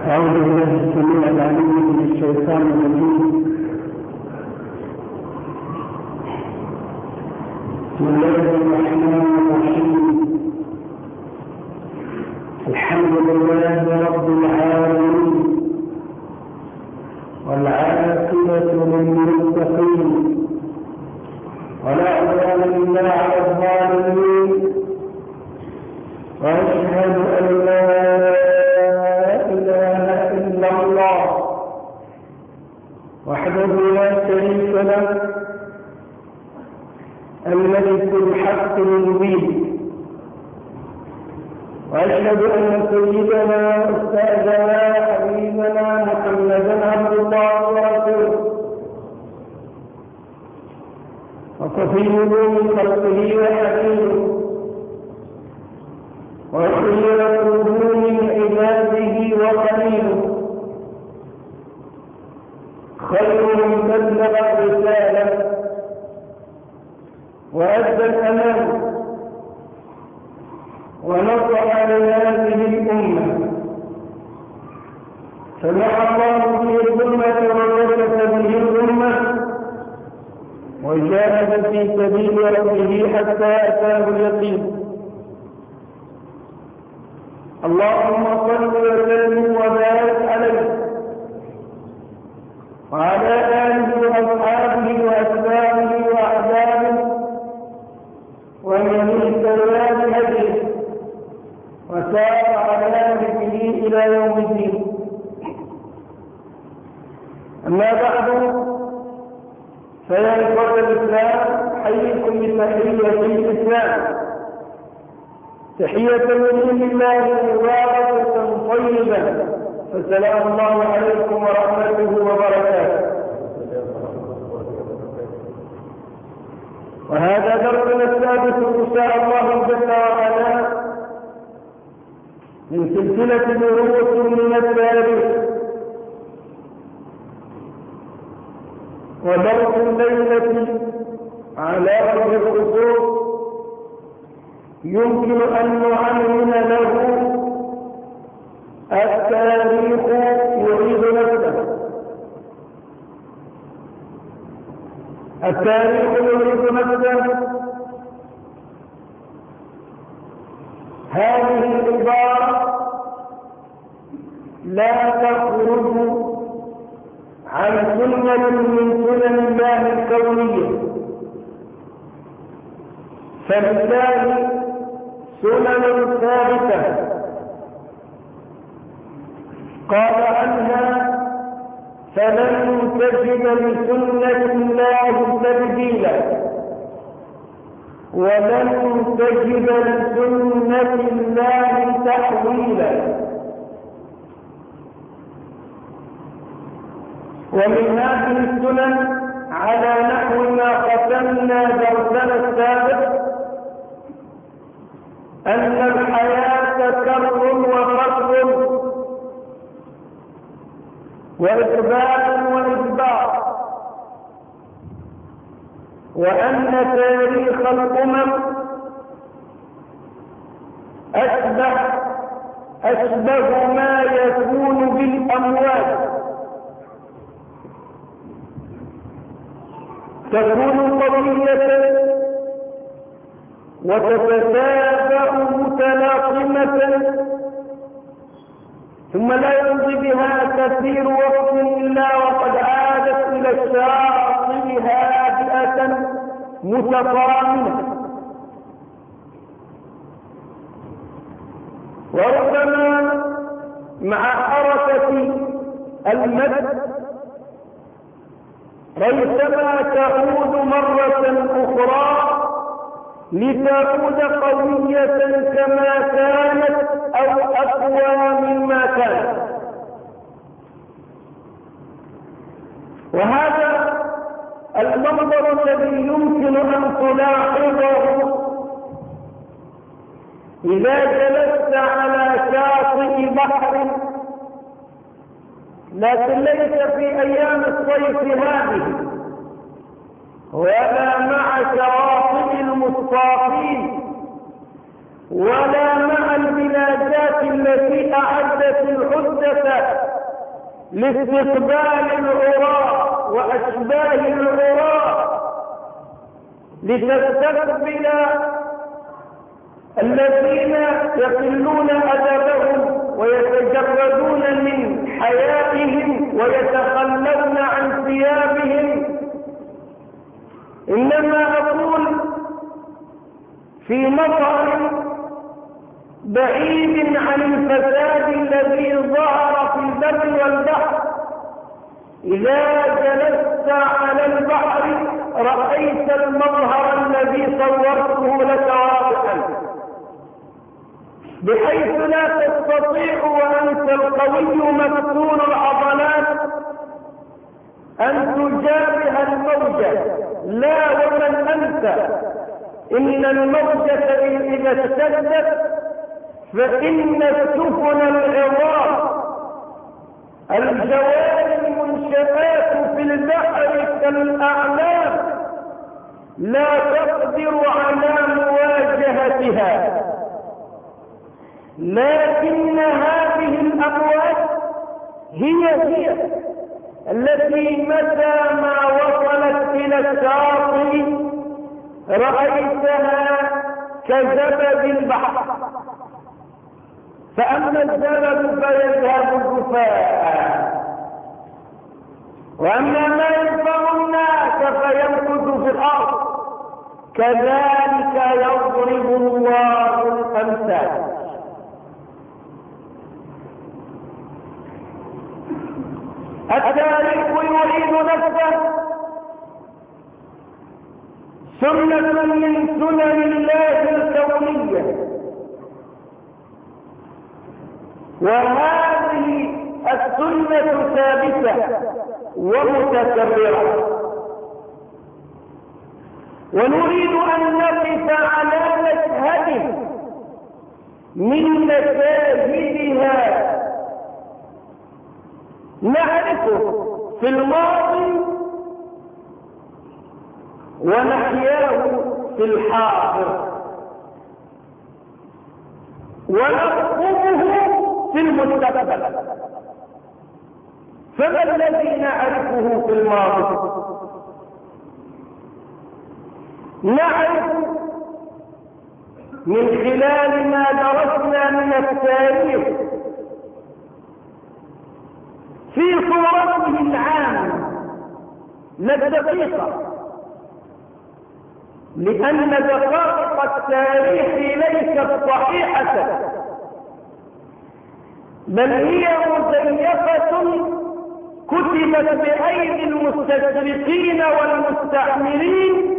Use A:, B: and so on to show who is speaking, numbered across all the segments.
A: أعوذ بالله السميع العليم من الشيطان الرجيم. بسم الله الرحمن الرحيم. الحمد لله رب العالمين، والعاقبة للمتقين، ولا عدوان إلا على الظالمين، وأشهد أن لا وحده لا شريك له، الملك الحق المبين. واشهد ان سيدنا واستاذنا حبيبنا محمدا عبد الله ورسوله، وصفيه من خلقه وحبيبه، وخيرته من عباده وخليله، خير من بلغ الرسالة وأدى الأمانة ونصح لهذه الأمة، سمح الله به الظلمة وكشف به الظلمة، وجاهد في سبيل ربه حتى أتاه اليقين. اللهم صل وسلم وبارك عليه وعلى آله وأصحابه وأتباعه وأحبابه، ومن اهتدى بهديه وسار على نهجه إلى يوم الدين. أما بعد، فيا إخوة الإسلام، أحييكم بتحية الإسلام، تحية من الله مباركة طيبة، فسلام الله عليكم ورحمته وبركاته. وهذا درسنا السادس إن شاء الله جل وعلا من سلسلة دروس من التاريخ، ودرس الليلة على وجه الخصوص يمكن أن نعنون له التاريخ يعيد نفسه. التاريخ يعيد نفسه، هذه العبارة لا تخرج عن سنة من سنن الله الكونية، فلله سنن ثابتة قال عنها: فلن تجد لسنة الله تبديلا، ولن تجد لسنة الله تحويلا. ومن هذه السنن على نحو ما ختمنا درسنا السابق أن الحياة كر وفر وإقبال وإدبار، وأن تاريخ الأمم أشبه ما يكون بالأموال، تكون قوية وتتتابع متلاطمة، ثم لا يمضي بها كثير وقت إلا وقد عادت إلى الشاطئ هادئة متطامنة. وربما مع حركة المد ريثما تعود مرة أخرى لتعود قوية كما كانت أو أقوى مما كانت. وهذا المنظر الذي يمكن أن تلاحظه إذا جلست على شاطئ بحر، لكن ليس في أيام الصيف هذه، ولا مع شواطئ المصطافين، ولا مع البلادات التي أعدت العدة المقدسة لاستقبال العراة وأشباه العراة، لتستقبل الذين يقلون أدبهم ويتجردون من حيائهم ويتخلون عن ثيابهم. إنما أقول في مظهر بعيد عن الفساد الذي ظهر في البر والبحر. إذا جلست على البحر رأيت المظهر الذي صورته لك واضحا، بحيث لا تستطيع وأنت القوي مفتون العضلات أن تجابه الموجة. لا، ومن أنت؟ إن الموجة إذا اشتدت فإن السفن العظام الجواري المنشآت في البحر كالأعلام لا تقدر على مواجهتها، لكن هذه الأمواج هي التي متى ما وصلت إلى الشاطئ رأيتها كزبد البحر، فأما الزبد فيذهب جفاء، وأما ما ينفع الناس فيمكث في الأرض. كذلك يضرب الله الأمثال. التاريخ يعيد نفسه، سنة من سنن الله الكونية، وهذه السنة ثابتة ومتكررة، ونريد أن نقف على مشهد من مشاهدها نعرفه في الماضي ونحياه في الحاضر ونخطبه في المستقبل. فما الذي نعرفه في الماضي؟ نعرف من خلال ما درسنا من التاريخ في صورته العامة لا الدقيقة، لأن دقائق التاريخ ليست صحيحة، بل هي مزيفة كتبت بأيدي المستشرقين والمستعمرين،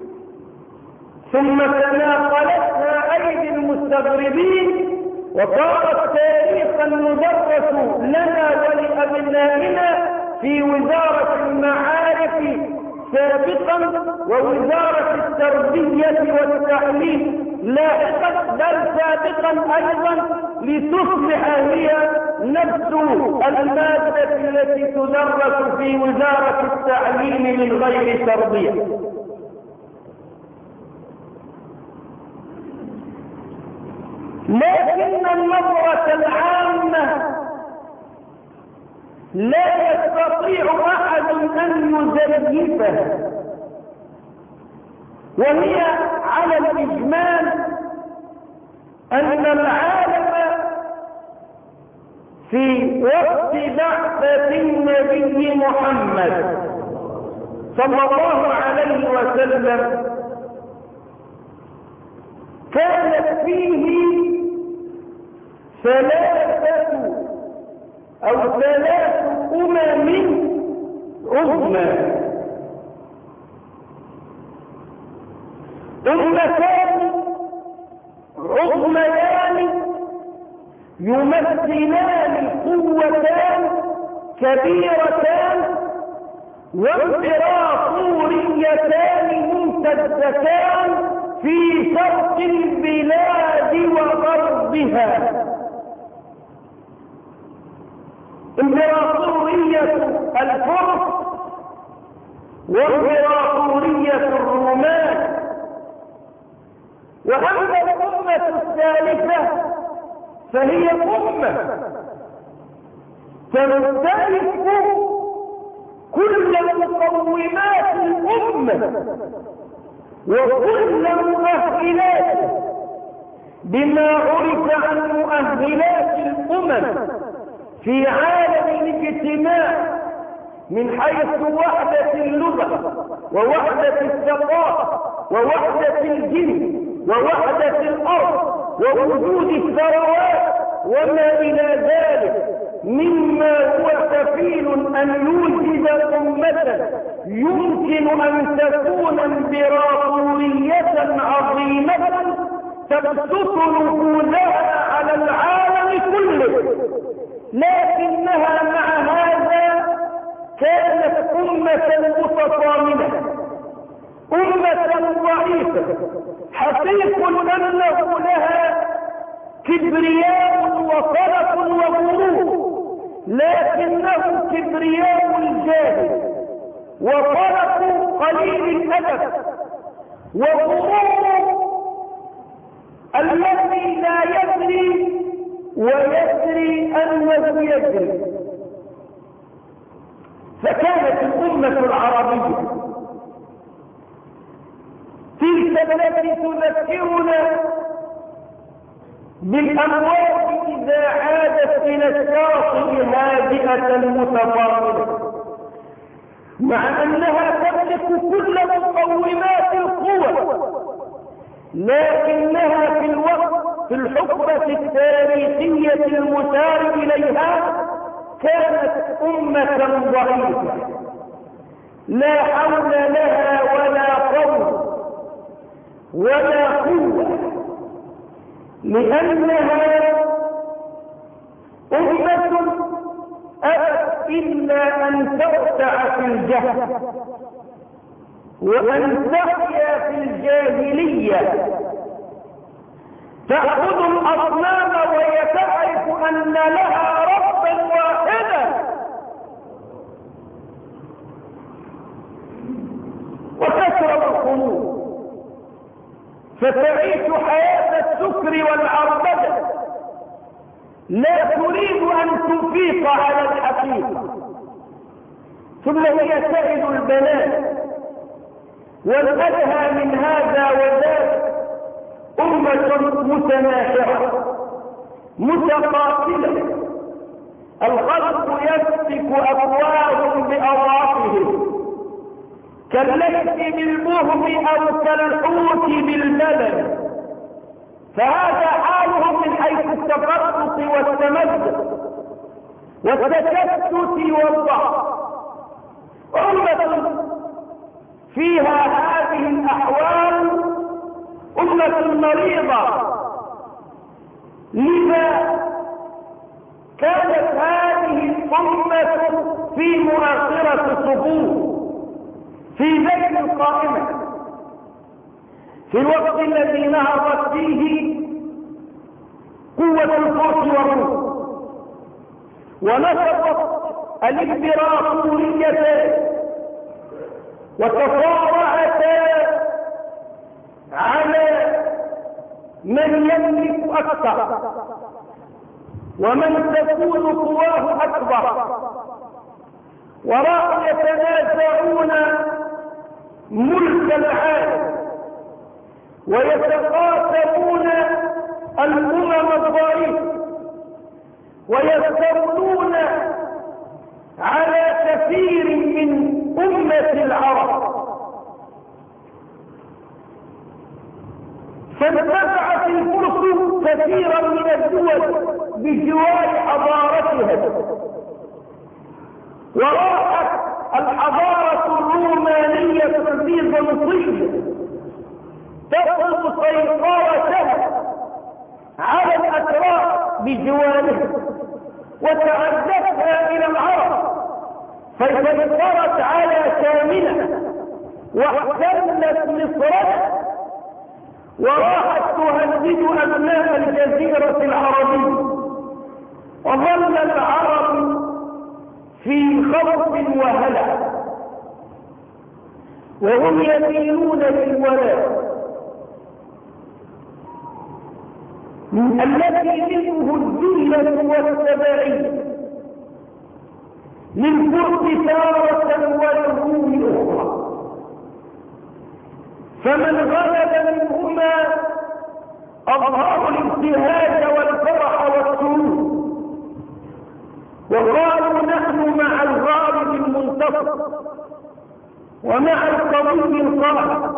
A: ثم تناقلتها أيدي المستغربين، وصارت تاريخا ندرس لنا ولأبنائنا في وزارة المعارف سابقا ووزارة التربية والتعليم لاحقا، بل سابقا أيضا، لتصبح هي نفس المادة التي تدرس في وزارة التعليم من غير تربية. لكن النظرة العامة لا يستطيع أحد أن يزيفها، وهي على الإجمال أن العالم في وقت بعثة النبي محمد صلى الله عليه وسلم كانت فيه ثلاث أمم عظمى، أمتان عظميان يمثلان قوتان كبيرتان وامبراطوريتان ممتدتان في شرق البلاد وغربها. امبراطورية الفرس وامبراطورية الرومان. وأما الأمة الثالثة فهي أمة تمتلك كل مقومات الأمة وكل مؤهلات بما عرف عن مؤهلات الأمم في عالم الاجتماع من حيث وحدة اللغة ووحدة الثقافة ووحدة الجنس ووحدة الأرض ووجود الثروات وما إلى ذلك مما هو كفيل أن يوجد أمة يمكن أن تكون امبراطورية عظيمة تبسط نفوذها على العالم كله، لكنها مع هذا كانت أمة متطامنة، أمة ضعيفة، حقيق أنه لها كبرياء وصلف وغرور، لكنه كبرياء الجاهل وصلف قليل الأدب وغرور الذي لا يدري ويدري أنه يدري. فكانت الأمة العربية تلك التي تذكرنا بالأموات إذا عادت إلى الشاطئ هادئة متطامنة، مع أنها تملك كل مقومات القوة، لكنها في الحقبة التاريخية المشار إليها كانت أمة ضعيفة لا حول لها ولا قوة ولا قوة، لأنها أمة أبت إلا أن ترتع في الجهل وأن تحيا في الجاهلية، تعبد الأصنام وهي تعرف أن لها ربا واحدا، وتشرب الخمور فتعيش حياة السكر والعربدة، لا تريد أن تفيق على الحقيقة. ثم هي سائد البنات، والأدهى من هذا وذاك أمة متناشرة متقاتلة، الخلق يسفك أفواههم بأضعافهم كالليث بالبهم أو كالحوت باللبن، فهذا حالهم من حيث التفرق والتمدد والتشتت والضعف. أمة فيها هذه الأحوال أمة مريضة، لذا كانت هذه الأمة في مؤخرة الصفوف في ذيل القائمة في الوقت الذي نهضت فيه قوة الفرس والروم ونشطت الامبراطورية وتصارعتا على من يملك أكثر ومن تكون قواه أكبر، وراء يتنازعون ملك العالم ويتقاسمون الأمم الضعيفة ويستولون على كثير من أمة العرب، فانتفعت الفرس كثيرا من الدول بجوار حضارتها، وراءت الحضارة الرومانية البيزنطية تفرض سيطرتها على الأتراك بجوارها وتعدتها إلى العرب، فسيطرت على شامنا واحتلت مصرها وراحت تهدد أبناء الجزيرة العربية، وظل العرب في خوف وهلع وهم يميلون للولاء الذي منه الذلة والتبعية للفرس تارة وللروم أخرى، فمن غلب منهما أظهروا الابتهاج والفرح والسرور، وقالوا نحن مع الغالب المنتصر ومع القوي القاهر،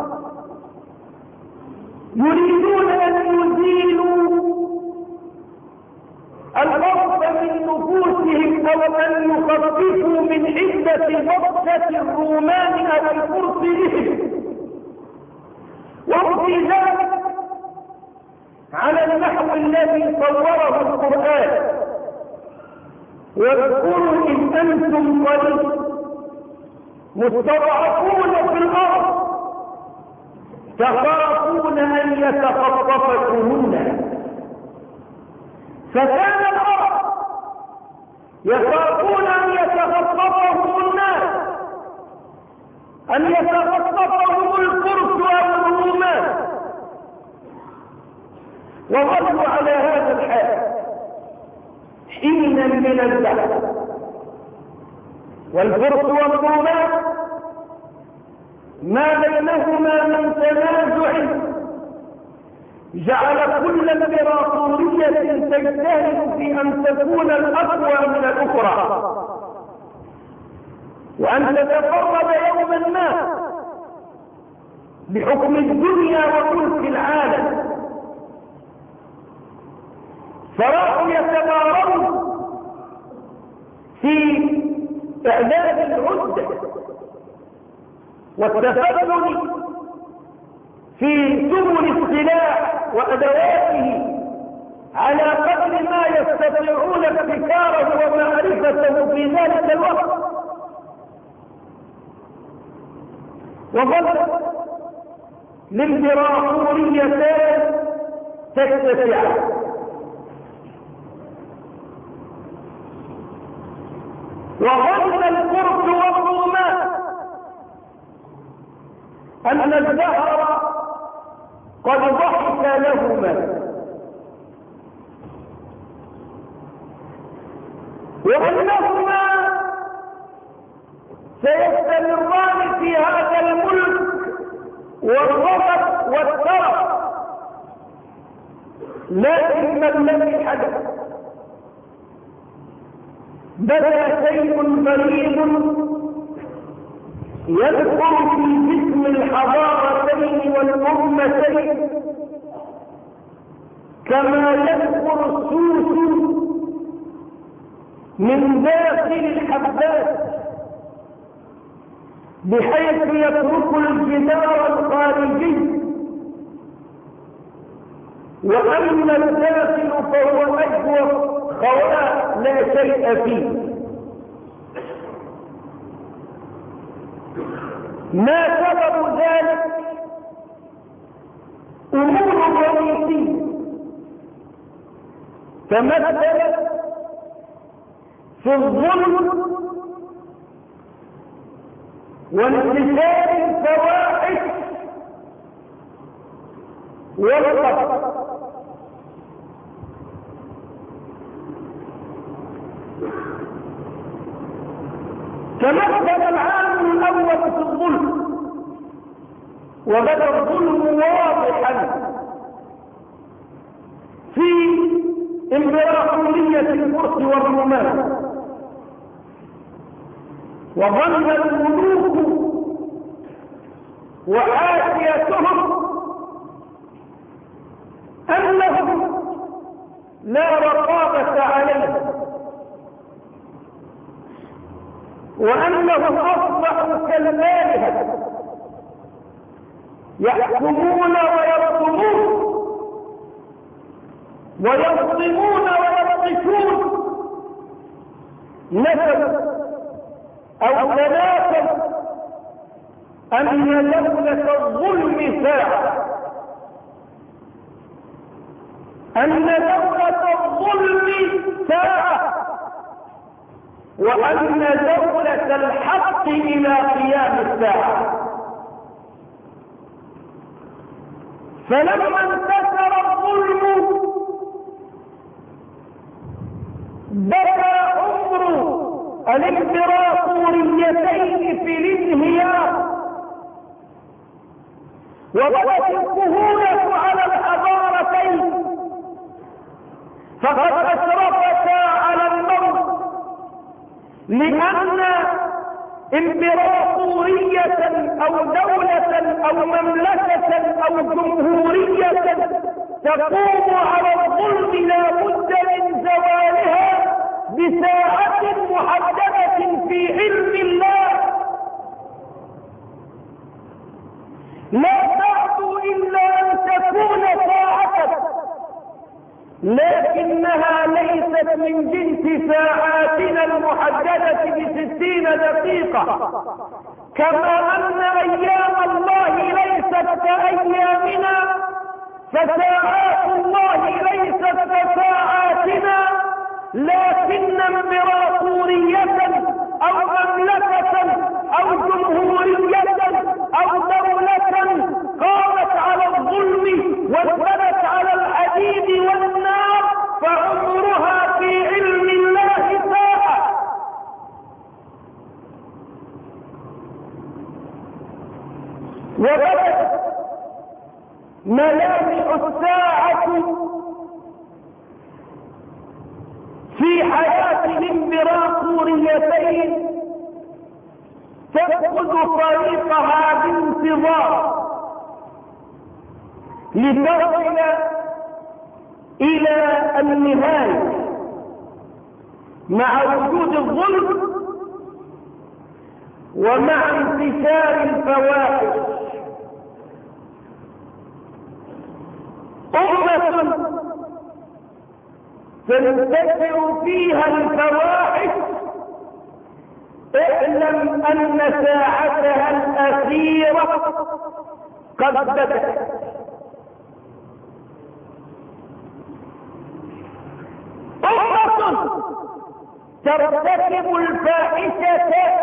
A: يريدون أن يزيلوا الخوف من نفوسهم أو أن يخففوا من حدة بطشة الرومان أو الفرس بهم، وفي ذلك على النحو الذي صوره القرآن: واذكروا إذ أنتم قليل مستضعفون في الأرض تخافون أن يتخطفكم الناس، فكان الأرض يخافون أن يتخطفهم الناس، أن يتخطفهم الفرس أو الرومان، وظلوا على هذا الحال حينا من البحث. والفرس والرومان ما بينهما من تنازع جعل كل امبراطورية تجتهد في أن تكون الأقوى من الأخرى، وأن تتفرد يوما ما بحكم الدنيا وملك العالم، فراحوا يتبارون في إعداد العدة والتفضل في سبل السلاح وأدواته على قدر ما يستطيعون ابتكاره ومعرفته في ذلك الوقت. وظلت الامبراطوريتان تتسعان، وظن الفرس والرومان أن الدهر قد ضحك لهما، وأنهما سيستمران في هذا الملك والغضب والترف. لكن ما الذي حدث؟ بدا شيء غريب يدخل في جسم الحضارتين والأمتين كما يدخل السوس من داخل الحبات، بحيث يترك الجدار الخارجي، وأما الداخل فهو أجوف خواء لا شيء فيه. ما سبب ذلك؟ أمور رئيسية تمثلت في الظلم وانتشار الفواحش والقتل. تمثل العامل الأول في الظلم، وبدا الظلم واضحا في امبراطورية الفرس والرومان، وظن الملوك وحاشيتهم أنهم لا رقابة عليهم، وأنهم أصبحوا كالآلهة يحكمون ويظلمون ويظلمون ويبطشون. نسب أو تناسب أن دولة الظلم ساعة، أن دولة الظلم ساعة، وأن دولة الحق إلى قيام الساعة. فلما انتشر الظلم بدا عمر الامبراطوريتين في الانهيار، وبدت الكهولة على الحضارتين، فقد أشرفتا على الموت، لأن امبراطورية أو دولة أو مملكة أو جمهورية تقوم على الظلم لا بد من زوالها بساعة محددة في علم الله، لا تعدو إلا أن تكون ساعة، لكنها ليست من جنس ساعاتنا المحددة ب60 دقيقة، كما أن أيام الله ليست كأيامنا، فساعات الله ليست كساعاتنا، لكن امبراطورية أو مملكة أو جمهورية أو دولة قامت على الظلم وانبنت على الحديد والنار فعمرها في علم الله ساعة. وبدت ملامح الساعة في حياة الامبراطوريتين تأخذ طريقها بانتظار لتصل إلى النهاية مع وجود الظلم ومع انتشار الفواحش. أمة تنتشر فيها الفواحش اعلم أن ساعتها الأخيرة قد بدأت. أمة ترتكب الفاحشة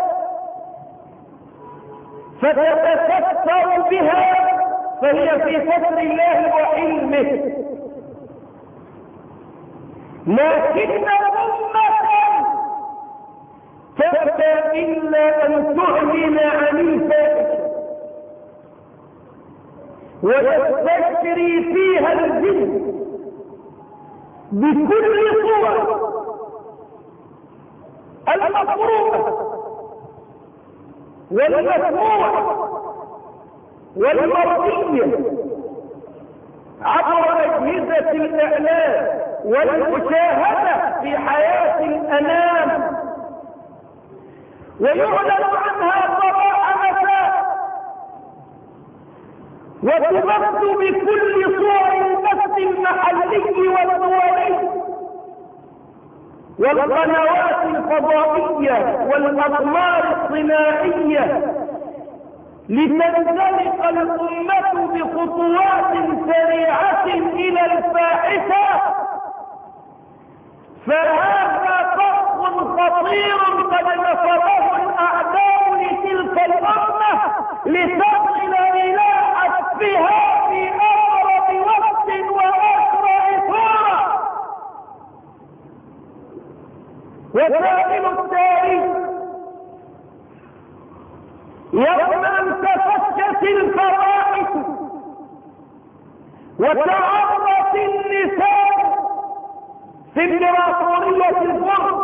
A: فتتستر بها فهي في ستر الله وعلمه، لكن أمة تأتى إلا أن تعلن عن الفاحشة ويستشري فيها الجن بكل صور المفروضة والمسموعة والمرئية عبر أجهزة الإعلام والمشاهدة في حياة الأنام، ويعلن عنها صباح مساء وتبث بكل صور البث المحلي والدولي والقنوات الفضائية والأقمار الصناعية، لتنزلق الأمة بخطوات سريعة إلى الفاحشة. فهذا فخ خطير قد نفضه الأعداء لتلك الأمة لتصل إلى حتفها في أقرب وقت وأسرع صورة. وسائل التاريخ يوم أن تفشت الفواحش وتعرضت النساء في امبراطورية الفرس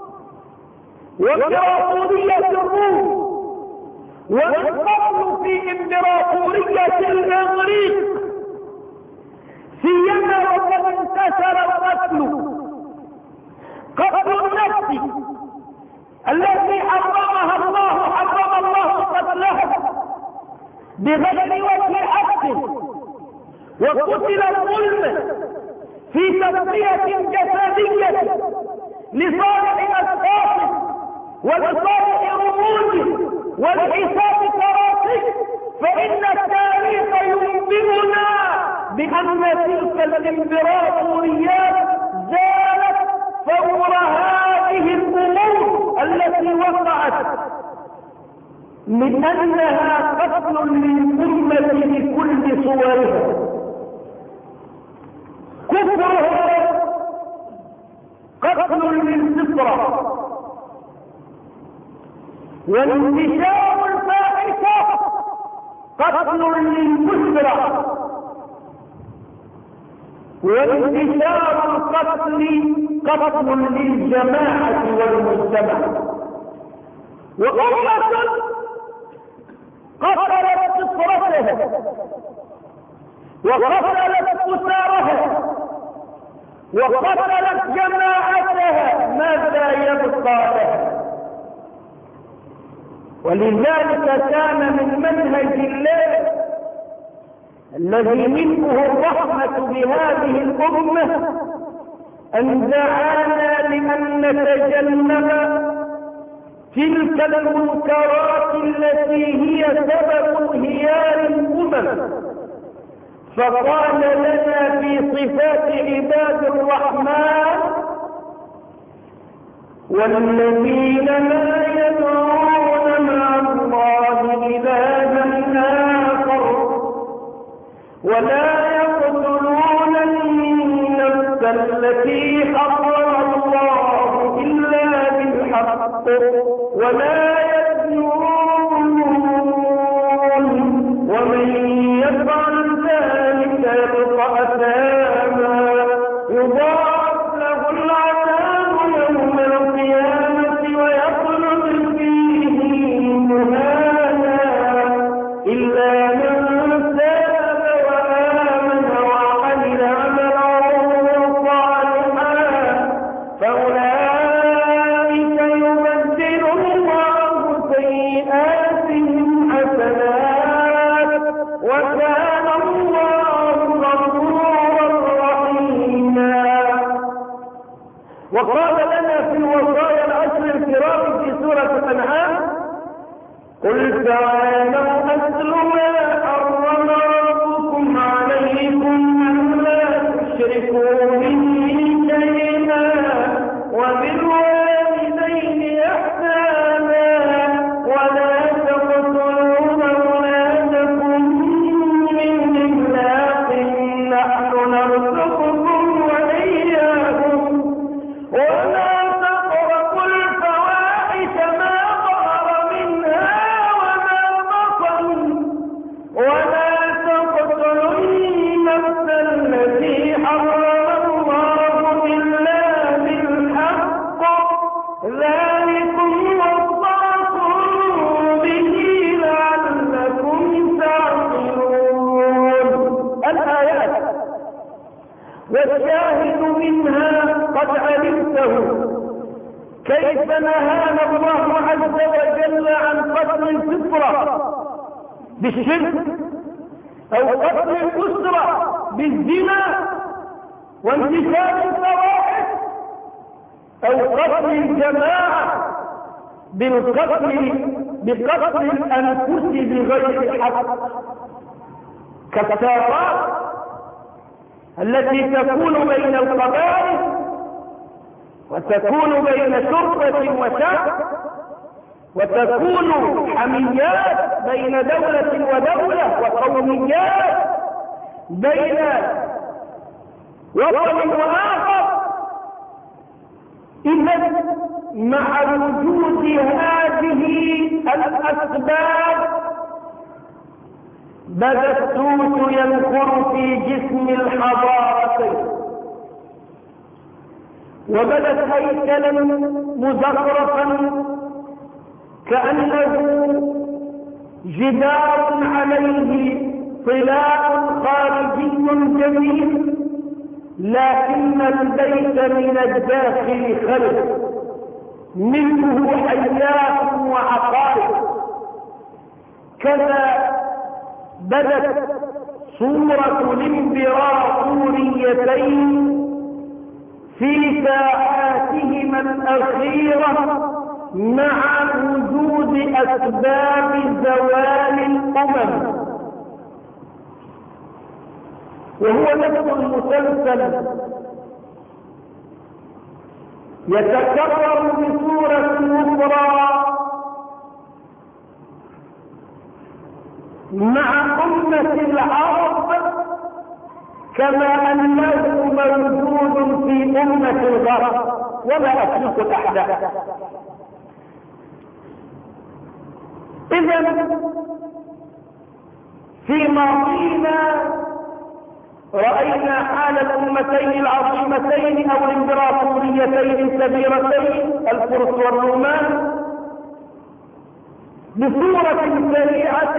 A: وامبراطورية الروم ومن قبل في امبراطورية الإغريق، سيما وقد انتشر القتل، قتل النفس التي حرم الله قتلها بغير وجه حق، وقتل الظلم في تغطية جسدية لصالح أشخاص ولصالح رموز والحساب كراسي، فإن التاريخ ينبئنا بأن تلك الامبراطوريات زالت فور هذه الأمور التي وقعت، من أنها قتل للأمة بكل صورها، كفرها قتل للفطرة، وانتشار الفاحشة قتل للأسرة، وانتشار القتل قتل للجماعة والمجتمع. وأمة قتلت فطرتها وقتلت أسرها وقتلت جماعتها، ماذا يبقى لها؟ ولذلك كان من منهج الله الذي منه الرحمة بهذه الأمة أن دعانا لأن نتجنب تلك المنكرات التي هي سبب انهيار الأمم، فقال لنا في صفات عباد الرحمن: والذين لا يدعون مع الله إلها آخر ولا يقتلون النفس التي حرم الله إلا بالحق ولا يزنون ومن يفعل ذلك يلقى أثاما يضاعف له العذاب يوم القيامة ويخلد فيه مهانا إلا من تاب وآمن وعمل عملا صالحا فأولئك يبدل الله سيئاتهم حسنات وكان الله غفورا رحيما. وقال لنا في الوصايا العشر الكرام في سورة الأنعام: قل تعالوا أتل ما حرم ربكم عليكم ألا تشركوا به شيئا وبالوالدين إحسانا ولا تقتلوا أولادكم من إملاق نحن نرزقكم وإياهم ولا تقربوا الفواحش ما ظهر منها وما بطن ولا تقتلوا النفس التي حرم الله إلا بالحق ذلكم وصاكم به لعلكم تعقلون. الآيات والشاهد منها قد علمته، كيف نهانا الله عز وجل عن قتل الفطرة بالشرك أو قتل الأسرة بالزنا وانتشار الفواحش أو قتل الجماعة بقتل الأنفس بغير حق، كالثارات التي تكون بين القبائل وتكون بين شرطة وشعب وتكون حميات بين دولة ودولة وقوميات بين وطن وآخر. إذن مع وجود هذه الأسباب بدا السوس ينخر في جسم الحضارتين، وبدت هيكلا مزخرفا كأنه جدار عليه طلاء خارجي جميل، لكن البيت من الداخل خلف منه حيات وعقارب. كذا بدت صورة الامبراطوريتين في ساعاتهما الأخيرة مع وجود أسباب زوال الأمم. وهو نفس المسلسل يتكرر بصورة أخرى مع أمة العرب كما أنه موجود في أمة الغرب، ولا أسلك تحته. إذن في ماضينا رأينا حال الأمتين العظيمتين أو الإمبراطوريتين الكبيرتين الفرس والرومان بصورة سريعة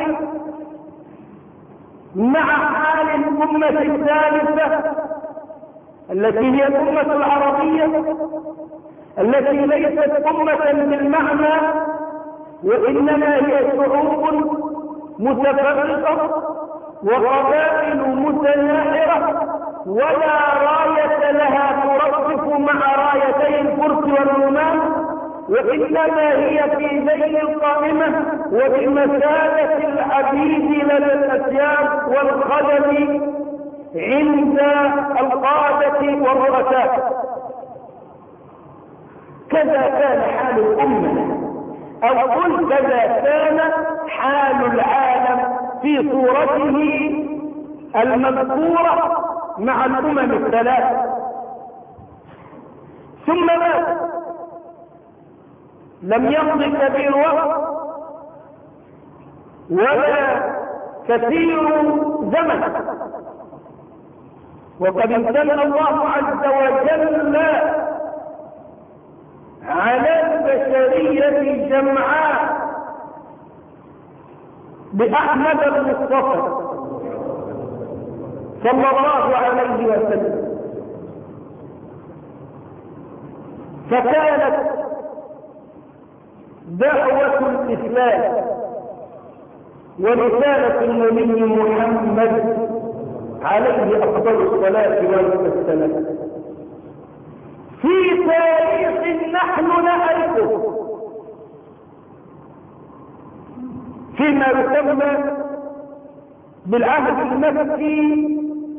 A: مع حال الأمة الثالثة التي هي الأمة العربية التي ليست أمة بالمعنى وإنما هي شعوب متفرقة وقبائل متناحرة ولا راية لها ترصف مع رايتي الفرس والرومان، وإنما هي في ذيل القائمة وبمثابة العبيد لدى الأسياد والخدم عند القادة والرؤساء. كذا كان حال الأمة، أو قل كذا كان حال العالم في صورته المذكورة مع الأمم الثلاث. ثم مات، لم يمض كبير وقت ولا كثير زمن، وقد امتن الله عز وجل على البشرية جمعاء بأحمد المصطفى صلى الله عليه وسلم، فكانت دعوة الإسلام ورسالة النبي محمد عليه أفضل الصلاة والسلام في تاريخ نحن نعرفه فيما يسمى بالعهد المكي،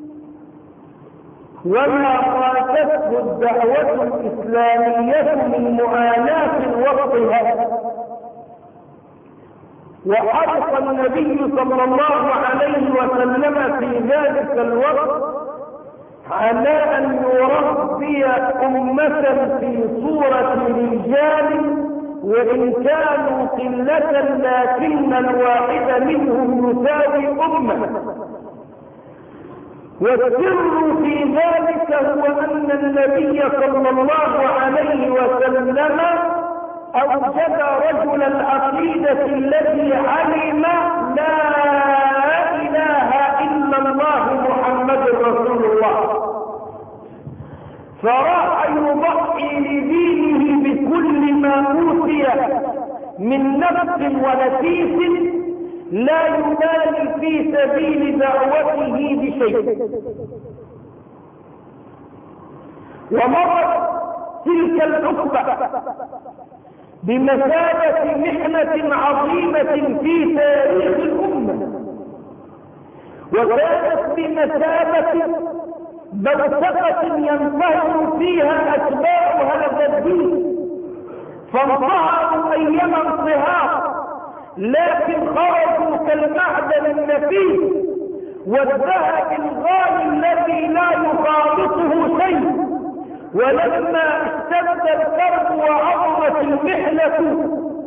A: وما قاتته الدعوة الإسلامية من معاناة وقتها، وحرص النبي صلى الله عليه وسلم في ذلك الوقت على أن يربي أمة في صورة رجال وإن كانوا قلة لكن الواحد منهم يساوي أمة. والسر في ذلك هو أن النبي صلى الله عليه وسلم أوجد رجل العقيدة الذي علم لا إله إلا الله محمد رسول الله، فراح يضحي لدينه بكل ما أوتي من نفس ونفيس، لا يبالي في سبيل دعوته بشيء. ومرت تلك العقبة بمثابة محنة عظيمة في تاريخ الأمة، وكانت بمثابة بوتقة ينتهر فيها أتباع هذا الدين، فانتهروا أيام انتهار، لكن خرجوا كالمعدن النفيس والذهب الغالي الذي لا يخالطه شيء. ولما اشتد الكرب وعظمت المحنة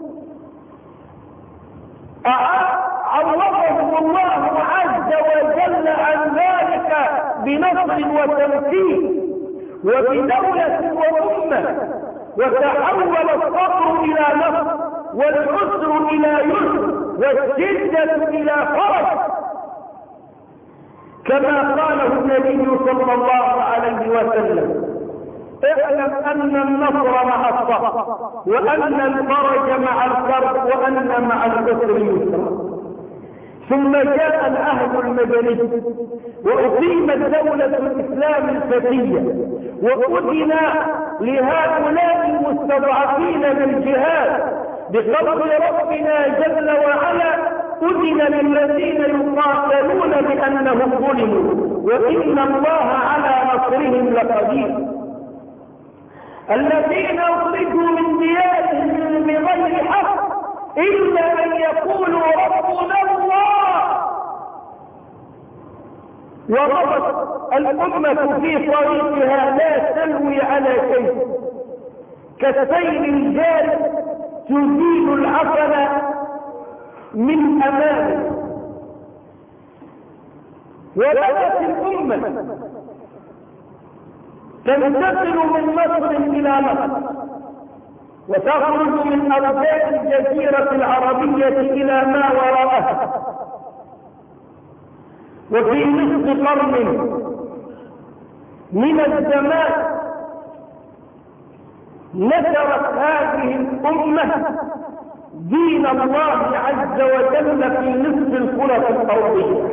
A: عوضهم الله عز وجل عن ذلك بنصر وتمكين وبدولة وأمة، وتحول الفقر إلى نصر والعسر إلى يسر والشدة إلى فرج، كما قاله النبي صلى الله عليه وسلم: اعلم أن النصر مع الصبر وأن الفرج مع الكرب وأن مع العسر يسرا. ثم جاء العهد المدني وأقيمت دولة الإسلام الفتية، وأذن لهؤلاء المستضعفين بالجهاد بقول ربنا جل وعلا: أذن للذين يقاتلون بأنهم ظلموا وإن الله على نصرهم لقدير. الذين أخرجوا من ديارهم بغير حق إلا أن يقولوا ربنا الله. وربط الأمة في طريقها لا تلوي على شيء، كالسيل الجاري تزيل العفن من أمامه، وبدأت الأمة تنتقل من مصر إلى مصر، وتخرج من أرجاء الجزيرة العربية إلى ما وراءها. وفي نصف قرن من الزمان نشرت هذه الأمة دين الله عز وجل في نصف الكرة الأرضية،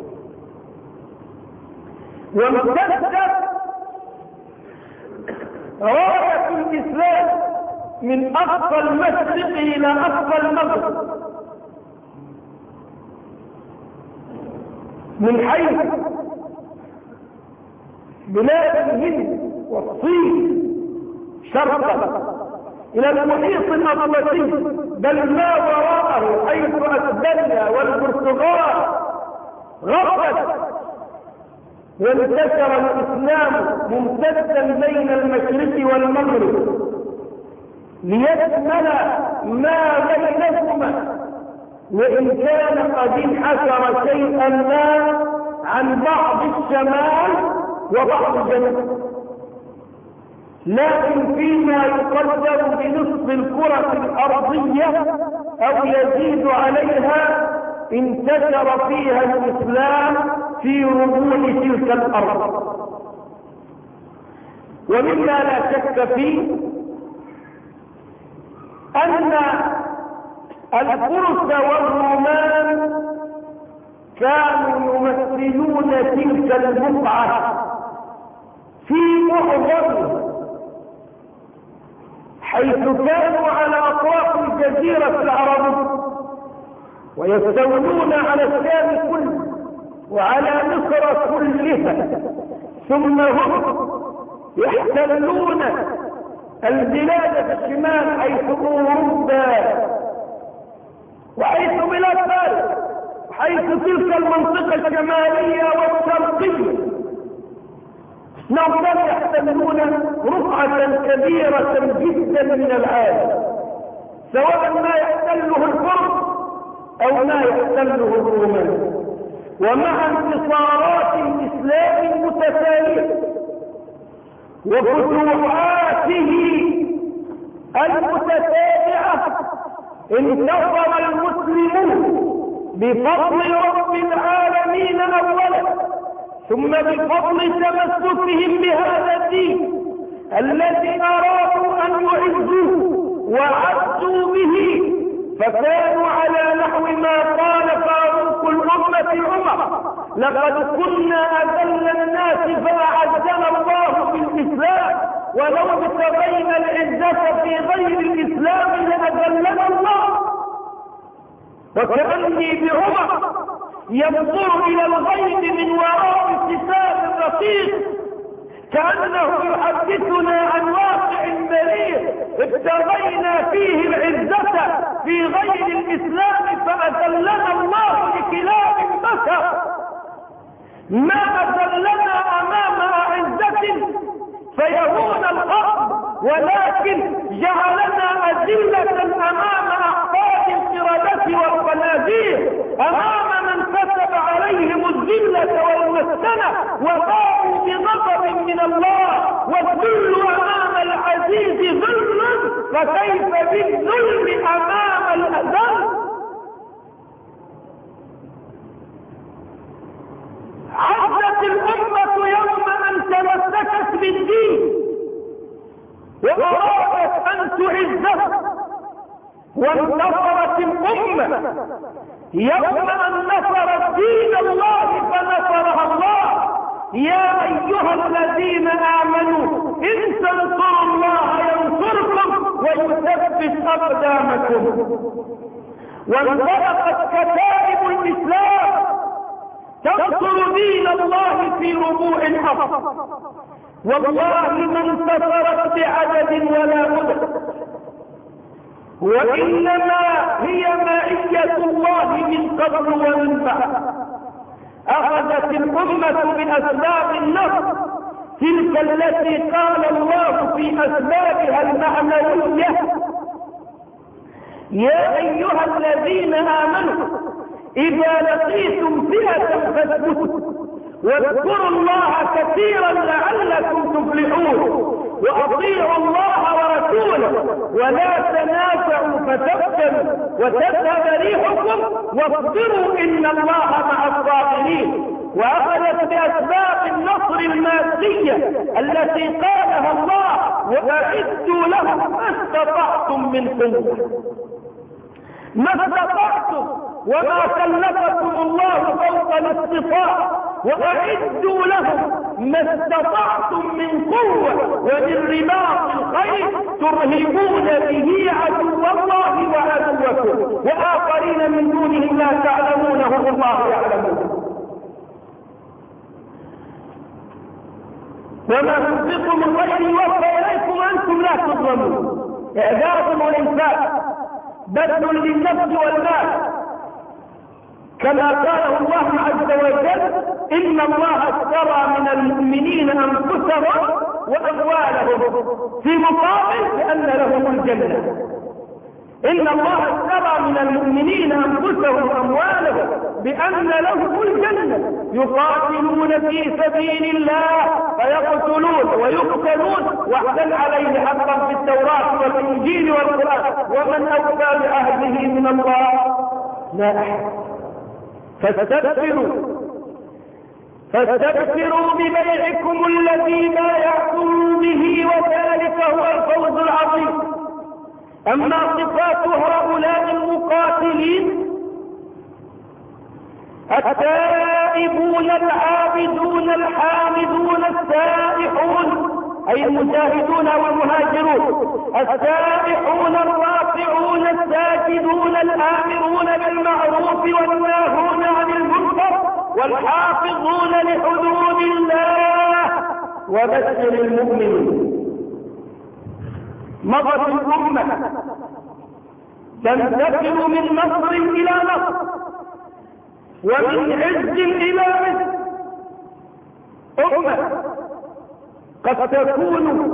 A: وامتدت راية الإسلام من أقصى المشرق إلى أقصى المغرب، من حيث بلاد الهند والصين شرقا إلى المحيط الأطلسي، بل ما وراءه حيث أسبانيا والبرتغال غربت، وانتشر الإسلام ممتدا بين المشرق والمغرب ليشمل ما بينهما، وإن كان قد انحسر شيئا ما عن بعض الشمال وبعض الجنوب، لكن فيما يقدر بنصف الكرة الأرضية أو يزيد عليها انتشر فيها الإسلام في ربوع تلك الأرض. ومما لا شك فيه أن الفرس والرومان كانوا يمثلون تلك البقعة في معظمها، حيث كانوا على أطراف الجزيرة العربية ويستولون على الشام كله وعلى مصر كلها، ثم هم يحتلون البلاد في الشمال حيث أوروبا وحيث بلاد فارس وحيث تلك المنطقة الشمالية والشرقية، نعم يحتلون رقعة كبيرة جدا من العالم، سواء ما يحتله الفرس أو ما يحتله الرومان. ومع انتصارات الإسلام المتتالية وفتوحاته المتتابعة انتصر المسلمون بفضل رب العالمين أولا، ثم بفضل تمسكهم بهذا الدين الذي أرادوا أن يعزوه وعزوا به، فكانوا على نحو ما قال فاروق الأمة عمر: لقد كنا أذل الناس فأعزنا الله بالإسلام، ولو ابتغينا العزة في غير الإسلام لأذلنا الله. وكأني بعمر ينظر إلى الغيب من وراء ستار رقيق، كأنه يحدثنا عن واقع مرير ابتغينا فيه العزة في غير الإسلام فأذلنا الله لكلاب البشر. ما أذلنا أمام أعزة فيهون الأرض، ولكن جعلنا أذلة أمام أحفاد القردة والخنازير، أمام من كتب عليهم الذلة والمسكنة وباءوا بغضب من الله. والذل أمام العزيز ذل، فكيف بالذل أمام الأذل؟ عزت الأمة يوم أن تمسكت بالدين وأرادت أن تعزه، وانتصرت الأمة يوم أن نصرت دين الله فنصرها الله. يا أيها الذين آمنوا إن تنصروا الله ينصركم ويثبت أقدامكم. وانطلقت كتائب الإسلام تنصر دين الله في ربوع الأرض، والله ما انتصرت بعدد ولا مدد، وإنما هي معية الله من قبل ومن بعد. أخذت الأمة بأسباب النصر تلك التي قال الله في أسبابها المعنوية: يا أيها الذين آمنوا إذا لقيتم فئة فاثبتوا واذكروا الله كثيرا لعلكم تفلحون وأطيعوا الله ورسوله ولا تنازعوا فتفشلوا وتذهب ريحكم واصبروا إن الله مع الصابرين. وأخذت بأسباب النصر المادية التي قالها الله وأعدوا لهم ما استطعتم من قوة، ما استطعتم وما كلفكم الله فوق الاستطاعة، وأعدوا لهم ما استطعتم من قوة ومن رباط الخيل ترهبون به عدو الله وعدوكم وآخرين من دونهم لا تعلمونهم الله يعلمون. وما تنفقوا من خير يوفى إليكم وأنتم لا تظلمون. إعداد والإنفاق بذل للنفس والمال كما قاله الله عز وجل إن الله اشترى من المؤمنين أنفسهم وأموالهم في مقابل بأن لهم الجنة. إن الله اشترى من المؤمنين أنفسهم وأموالهم بأن لهم الجنة يقاتلون في سبيل الله فيقتلون ويقتلون وعدا عليه حقا في التوراة والإنجيل والقرآن ومن أوفى بعهده من الله لا أحد. فاستبشروا ببيعكم الذي بايعتم به وذلك هو الفوز العظيم. أما صفات هؤلاء المقاتلين التائبون العابدون الحامدون السائحون أي المجاهدون والمهاجرون، السائحون الراكعون الساجدون الآمرون بالمعروف والناهون عن المنكر والحافظون لحدود الله وبشر المؤمنين. مضت الأمة تنتقل من نصر إلى نصر ومن عز إلى عز. أمة قد تكون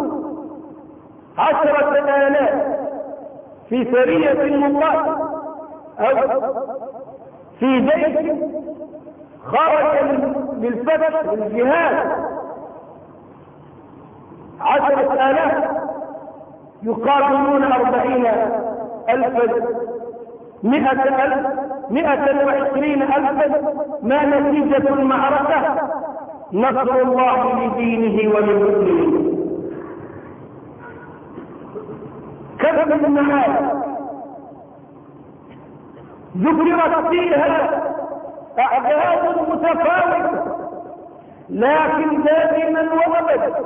A: 10,000 في سرية مقاتل أو في جيش خرج للفتح والجهاد 10,000 يقاتلون 40,000 100,000 120,000 ما نتيجة المعركة؟ نصر الله لدينه وللمؤمنين. كم من المعارك ذكرت فيها أعداد متفاوتة لكن دائما وأبدا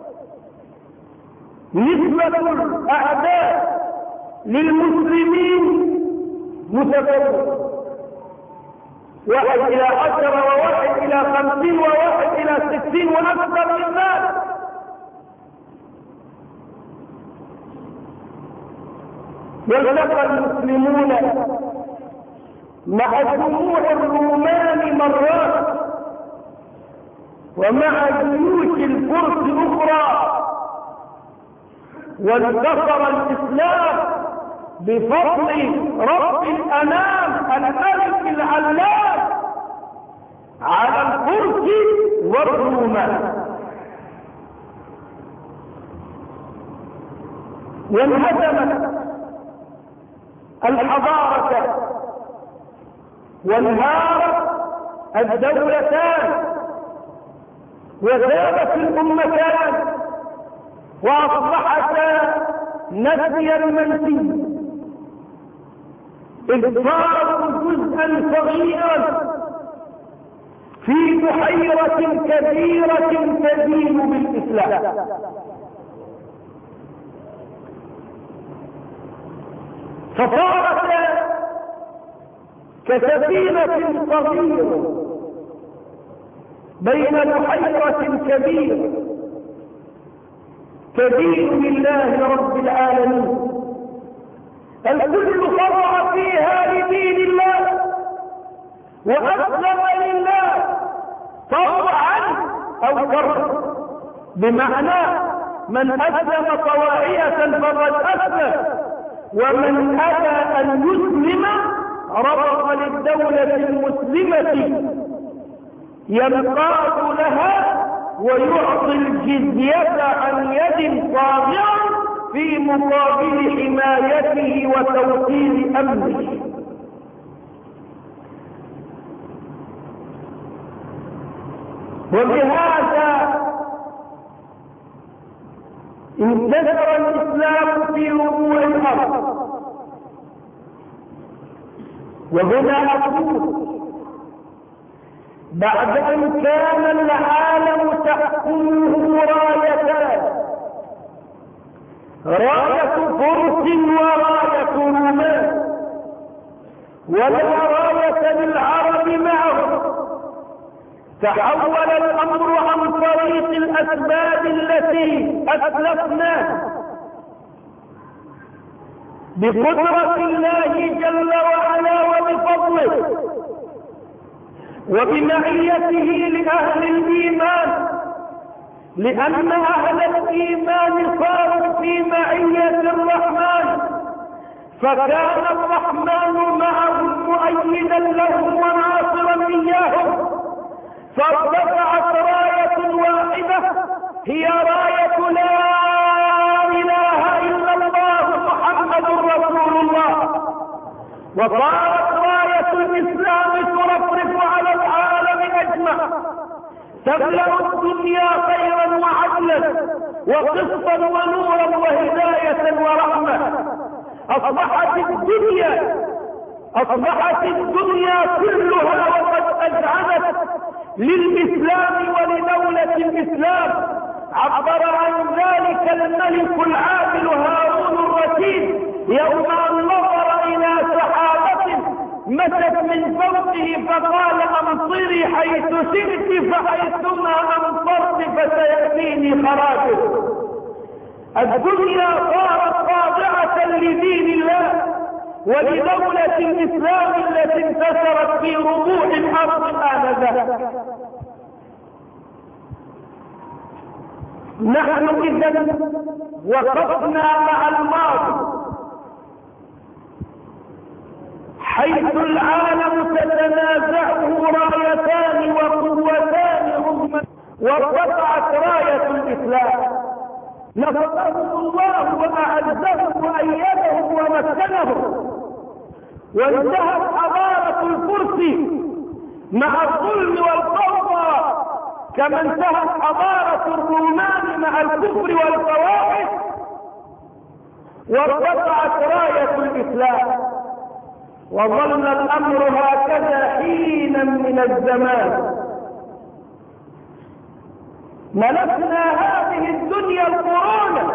A: نسبة الأعداء للمسلمين متفاوتة، 1 إلى 10 و1 إلى 50 و1 إلى 60 وأكثر من ذلك. والتقى المسلمون مع جموع الرومان مرات ومع جيوش الفرس أخرى، وانتصر الإسلام بفضل رب الأنام الملك العلام على الفرس والرومان. وانهدمت الحضارة وانهارت الدولتان وذابت الأمتان وأصبحتا نسيا منسيا، إذ صاروا جزءا صغيرا في بحيرة كبيرة تدين بالإسلام. فصارت كسفينة صغيرة بين بحيرة كبيرة تدين بالله رب العالمين. الكل خضع فيها لدين الله وأسلم لله طوعا أو كرها، بمعنى من أسلم طواعية فقد أسلم ومن أبى أن يسلم ربط للدولة المسلمة ينقاد لها ويعطي الجزية عن يد طاغية في مقابل حمايته وتوطين أمنه. وبهذا انتشر الإسلام في ربوع الأرض. وهنا أقول بعد أن كان العالم تحكمه رايتان، راية فرس وراية رومان، ولا راية للعرب معهم، تحول الأمر عن طريق الأسباب التي أسلفناها بقدرة الله جل وعلا وبفضله وبمعيته لأهل الإيمان، لأن أهل الإيمان صاروا في معية الرحمن، فكان الرحمن معهم مؤيدا لهم وناصرا إياهم، فارتفعت راية واحدة هي راية لا إله إلا الله محمد رسول الله، وصارت راية الإسلام ترفرف على العالم أجمع، تملأ الدنيا خيرا وعدلا وقسطا ونورا وهداية ورحمة. أصبحت الدنيا كلها وقد أجعلت للإسلام ولدولة الإسلام. عبر عن ذلك الملك العادل هارون الرشيد يوم أن نظر إلى سحابة مشت من فوقه فقال أمطري حيث شئت فحيثما أمطرت فسيأتيني خراجه. الدنيا صارت خاضعة لدين الله ولدولة الإسلام التي انتشرت في ربوع الأرض آنذاك. نحن إذن وقفنا مع الماضي حيث العالم تتنازعه رايتان وقوتان وارتفعت راية الإسلام، نصرهم الله وأعزهم وأيدهم ومكنهم، وانتهت حضارة الفرس مع الظلم والفوضى كما انتهت حضارة الرومان مع الكفر والفواحش، وارتفعت راية الإسلام، وظل الأمر هكذا حينا من الزمان. ملكنا هذه الدنيا القرون،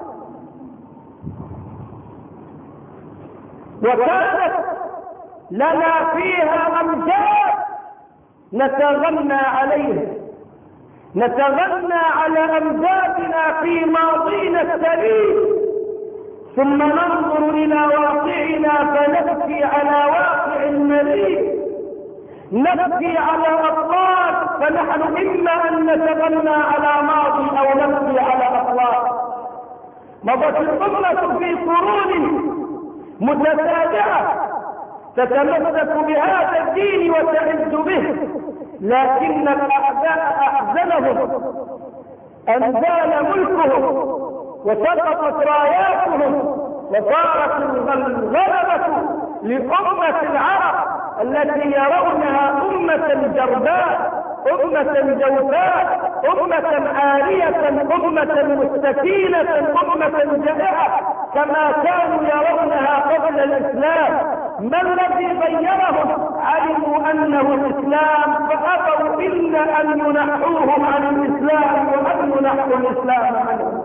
A: وكانت لنا فيها أمجاد نتغنى عليها، نتغنى على أمجادنا في ماضينا السليم، ثم ننظر إلى واقعنا فنبكي على واقع مريض، نبكي على أطلال، فنحن إما أن نتغنى على ماضي أو نبكي على أطلال. مضت الأمة في قرون متتابعة تتمسك بهذا الدين وتعز به، لكن الأعداء أحزنهم، أنزال ملكهم وسقطت راياتهم، وصارت الغلبة لأمة العرب التي يرونها أمة جرباء، أمة جوفاء، أمة عارية، أمة مستكينة، أمة جائعة كما كانوا يرونها قبل الإسلام. ما الذي غيرهم؟ علموا أنه الإسلام فأبوا إلا أن ينحوهم عن الإسلام وأن ينحوا الإسلام عنهم،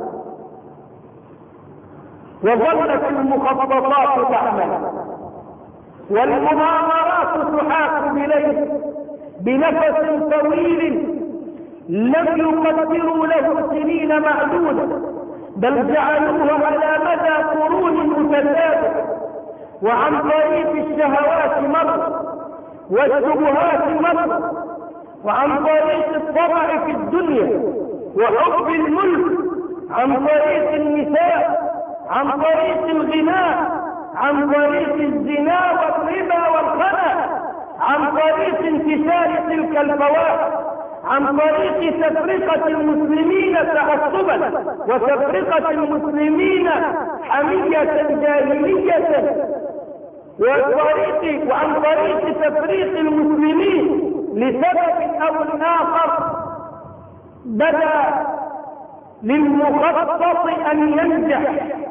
A: وظلت المخططات تعمل والمؤامرات تحاك إليه بنفس طويل لم يقدروا له سنين معدودة، بل جعلوه على مدى قرون متتابعة، وعن طريق الشهوات مر والشبهات مر، وعن طريق الطمع في الدنيا وحب الملك، عن طريق النساء، عن طريق الغناء، عن طريق الزنا والربا والخنا، عن طريق انتشار تلك الفواحش، عن طريق تفرقة المسلمين تعصبا وتفرقة المسلمين حمية جاهلية، وعن طريق تفريق المسلمين لسبب أو آخر بدا للمخطط أن ينجح.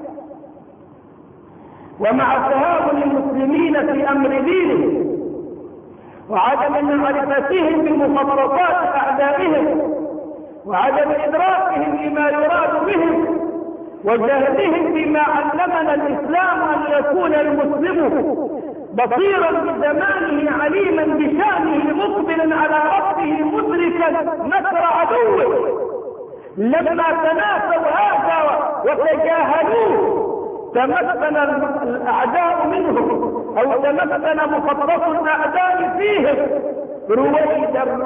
A: ومع تهاون المسلمين في أمر دينهم وعدم معرفتهم بمخططات أعدائهم وعدم إدراكهم لما يراد بهم وجهلهم بما علمنا الإسلام أن يكون المسلم بصيرا بزمانه عليما بشأنه مقبلا على ربه مدركا مكر عدوه، لما تناسوا هذا وتجاهلوه تمكن الأعداء منهم أو تمكن مخطط الأعداء فيهم رويدا.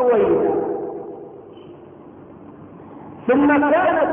A: ثم كانت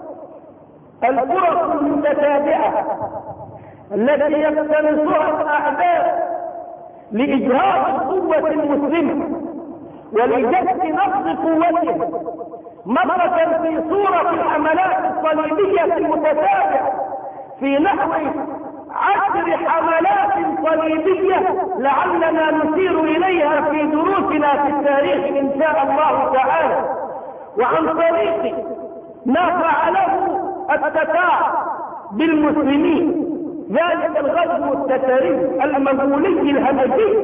A: الفرص المتتابعة التي يقتنصها الأعداء لإجهاض القوة المسلمة ولجد نقص قوتها، مرة في صورة الحملات الصليبية المتتابعة في نحو 10 حملات صليبية لعلنا نشير إليها في دروسنا في التاريخ إن شاء الله تعالى، وعن طريق ما فعله التتار بالمسلمين، ذلك الغزو التتاري المغولي الهمجي.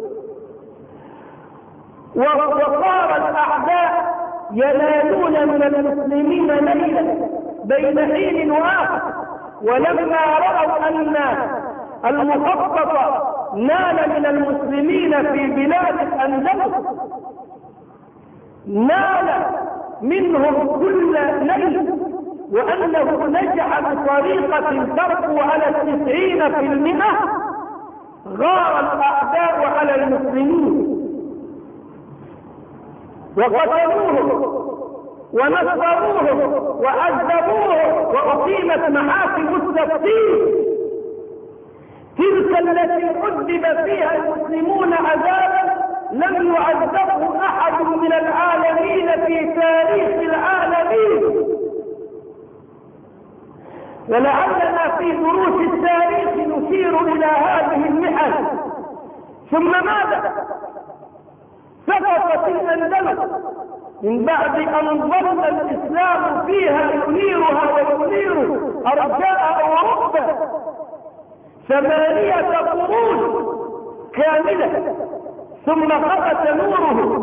A: وصار الأعداء ينالون من المسلمين ليلا بين حين وآخر، ولما رأوا أن المخطط نال من المسلمين في بلاد الأندلس نال منهم كل ليل، وأنه نجح بطريقة ترقو على 90%، غار الأعداء على المسلمين وقتلوهم ونصروهم وعذبوهم وأقيمت محاكم التفتيش، تلك التي عذب فيها المسلمون عذابا لم يعذبه أحد من العالمين في تاريخ العالمين. ولعلنا في دروس التاريخ نشير إلى هذه المحن. ثم ماذا؟ سقطت الأندلس من بعد أن ظل الإسلام فيها ينيرها وينير أرجاء أوروبا 8 قرون كاملة، ثم خفت نوره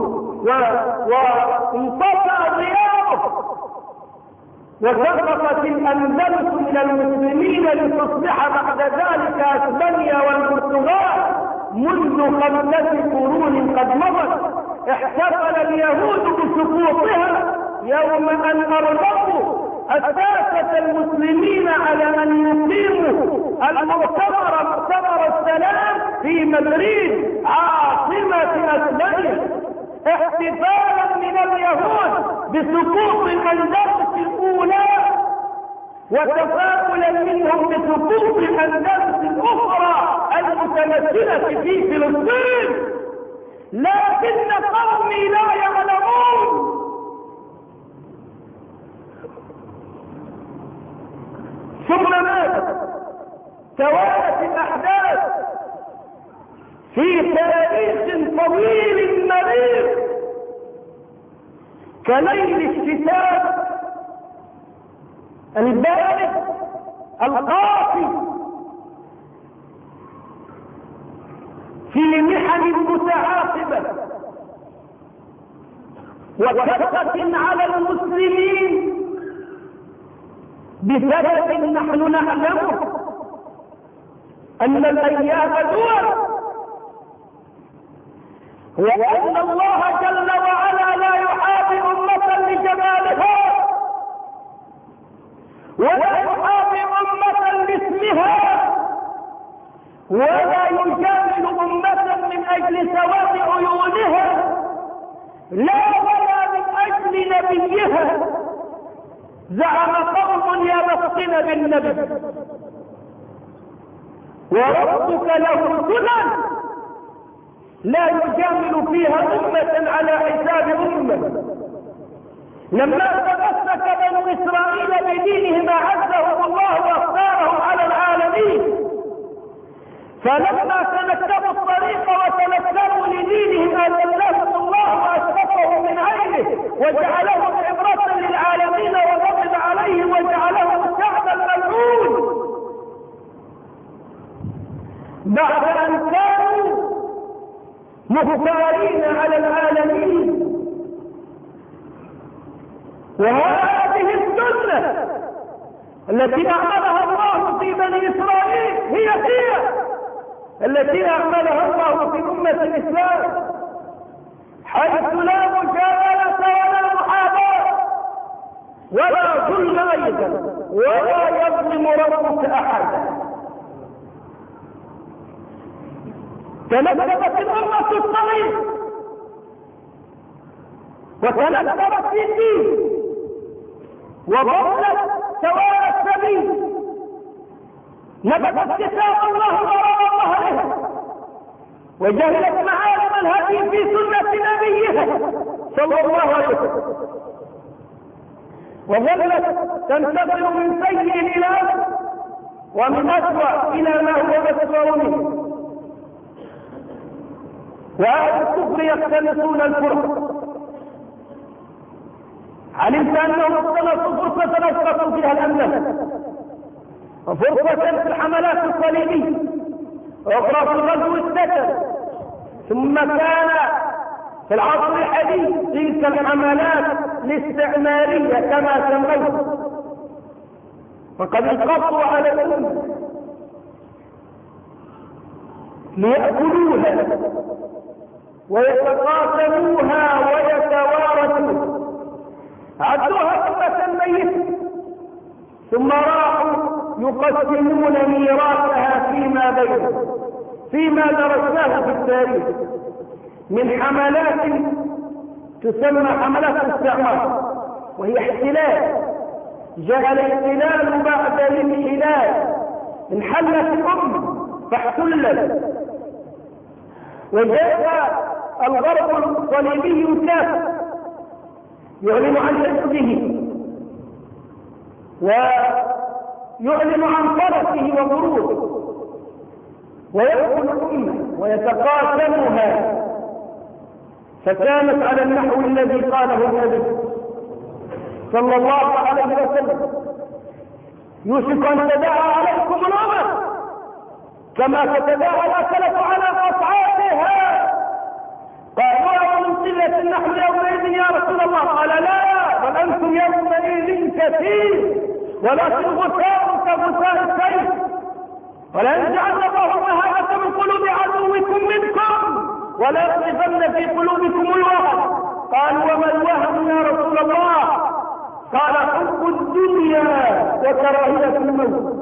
A: وانطفأ ضياؤه، وسقطت الأندلس من المسلمين لتصبح بعد ذلك أسبانيا والبرتغال منذ 5 قرون قد مضت. احتفل اليهود بسقوطها يوم أن أرغموا أساسة المسلمين على أن يقيموا مؤتمر السلام في مدريد عاصمة أسبانيا، احتفالا من اليهود بسقوط الأندلس الأولى وتفاؤلا منهم بسقوط الأندلس الأخرى المتمثلة في فلسطين. لكن قومي لا يعلمون ثم ماذا؟ توالت الأحداث في تاريخ طويل مرير كليل الشتاء البارد القاسي في محن متعاقبة وكثرة على المسلمين بسبب نحن نعلمه أن الأيام دول، وأن الله جل وعلا لا يحابي أمة لجمالها ولا يحابي أمة لاسمها ولا يجامل أمة من أجل سواد عيونها لا ولا من أجل نبيها. زعم قوم يمسكن بالنبي وربك له سنن لا يجامل فيها أمة على حساب أمة. لما تمسك بنو إسرائيل بدينهم أعزهم الله واختارهم على العالمين، فلما تنكبوا الطريق وتنكبوا لدينهم أذلهم الله وأشرفهم من عينه وجعلهم عبرة للعالمين وغضب عليهم وجعلهم الشعب الملعون بعد أن كانوا مختارين على العالمين. وهذه السنة التي أعملها الله في بني إسرائيل هي التي أعملها الله في أمة الإسلام، حيث لا مجاملة ولا محاباة ولا ظلم أيضا، ولا يظلم ربك أحدا. تنكبت الأمة الطريق وتنكبت في الدين وضلت سواء السبيل، نبذت كتاب الله وراء ظهرها وجهلت معالم الهدي في سنة نبيها صلى الله عليه وسلم، وظلت تنتقل من سيء إلى ومن أسوأ إلى ما هو أسوأ منه. وأهل الكفر يقتنصون الفرق. علمت أنهم اقتنصوا فرصة أسقطوا فيها الأمن، وفرصة في الحملات الصليبية، وأخرى في الغزو السكن، ثم كان في العصر الحديث تلك الحملات الاستعمارية كما سموها، وقد انقضوا على الأمة ليأكلوها ويتقاسموها ويتوارثوها، عدوها أمة ميتة، ثم راحوا يقسمون ميراثها فيما بينهم، فيما درسناه في التاريخ من حملات تسمى حملات الاستعمار، وهي احتلال. جاء الاحتلال بعد الانحلال، انحلت الأمة فاحتلت، وجاء الغرب الصليبي كافر يعلن عن حزبه ويعلن عن فرسه وغروره، ويأكل الأمة ويتقاسمها. فكانت على النحو الذي قاله النبي صلى الله عليه وسلم: يوشك أن تداعى عليكم الأمم كما تتداعى الأكلة على قطعاتها. قالوا: ومن قلة النحو يومئذ يا رسول الله؟ قال: لا، بل أنتم يومئذ كثير، ولكن غثاء كغثاء السيف، ولئن جعل الله مهابة من قلوب عدوكم منكم وليقذفن في قلوبكم الوهن. قالوا: وما الوهن يا رسول الله؟ قال: حب الدنيا وكراهية الموت.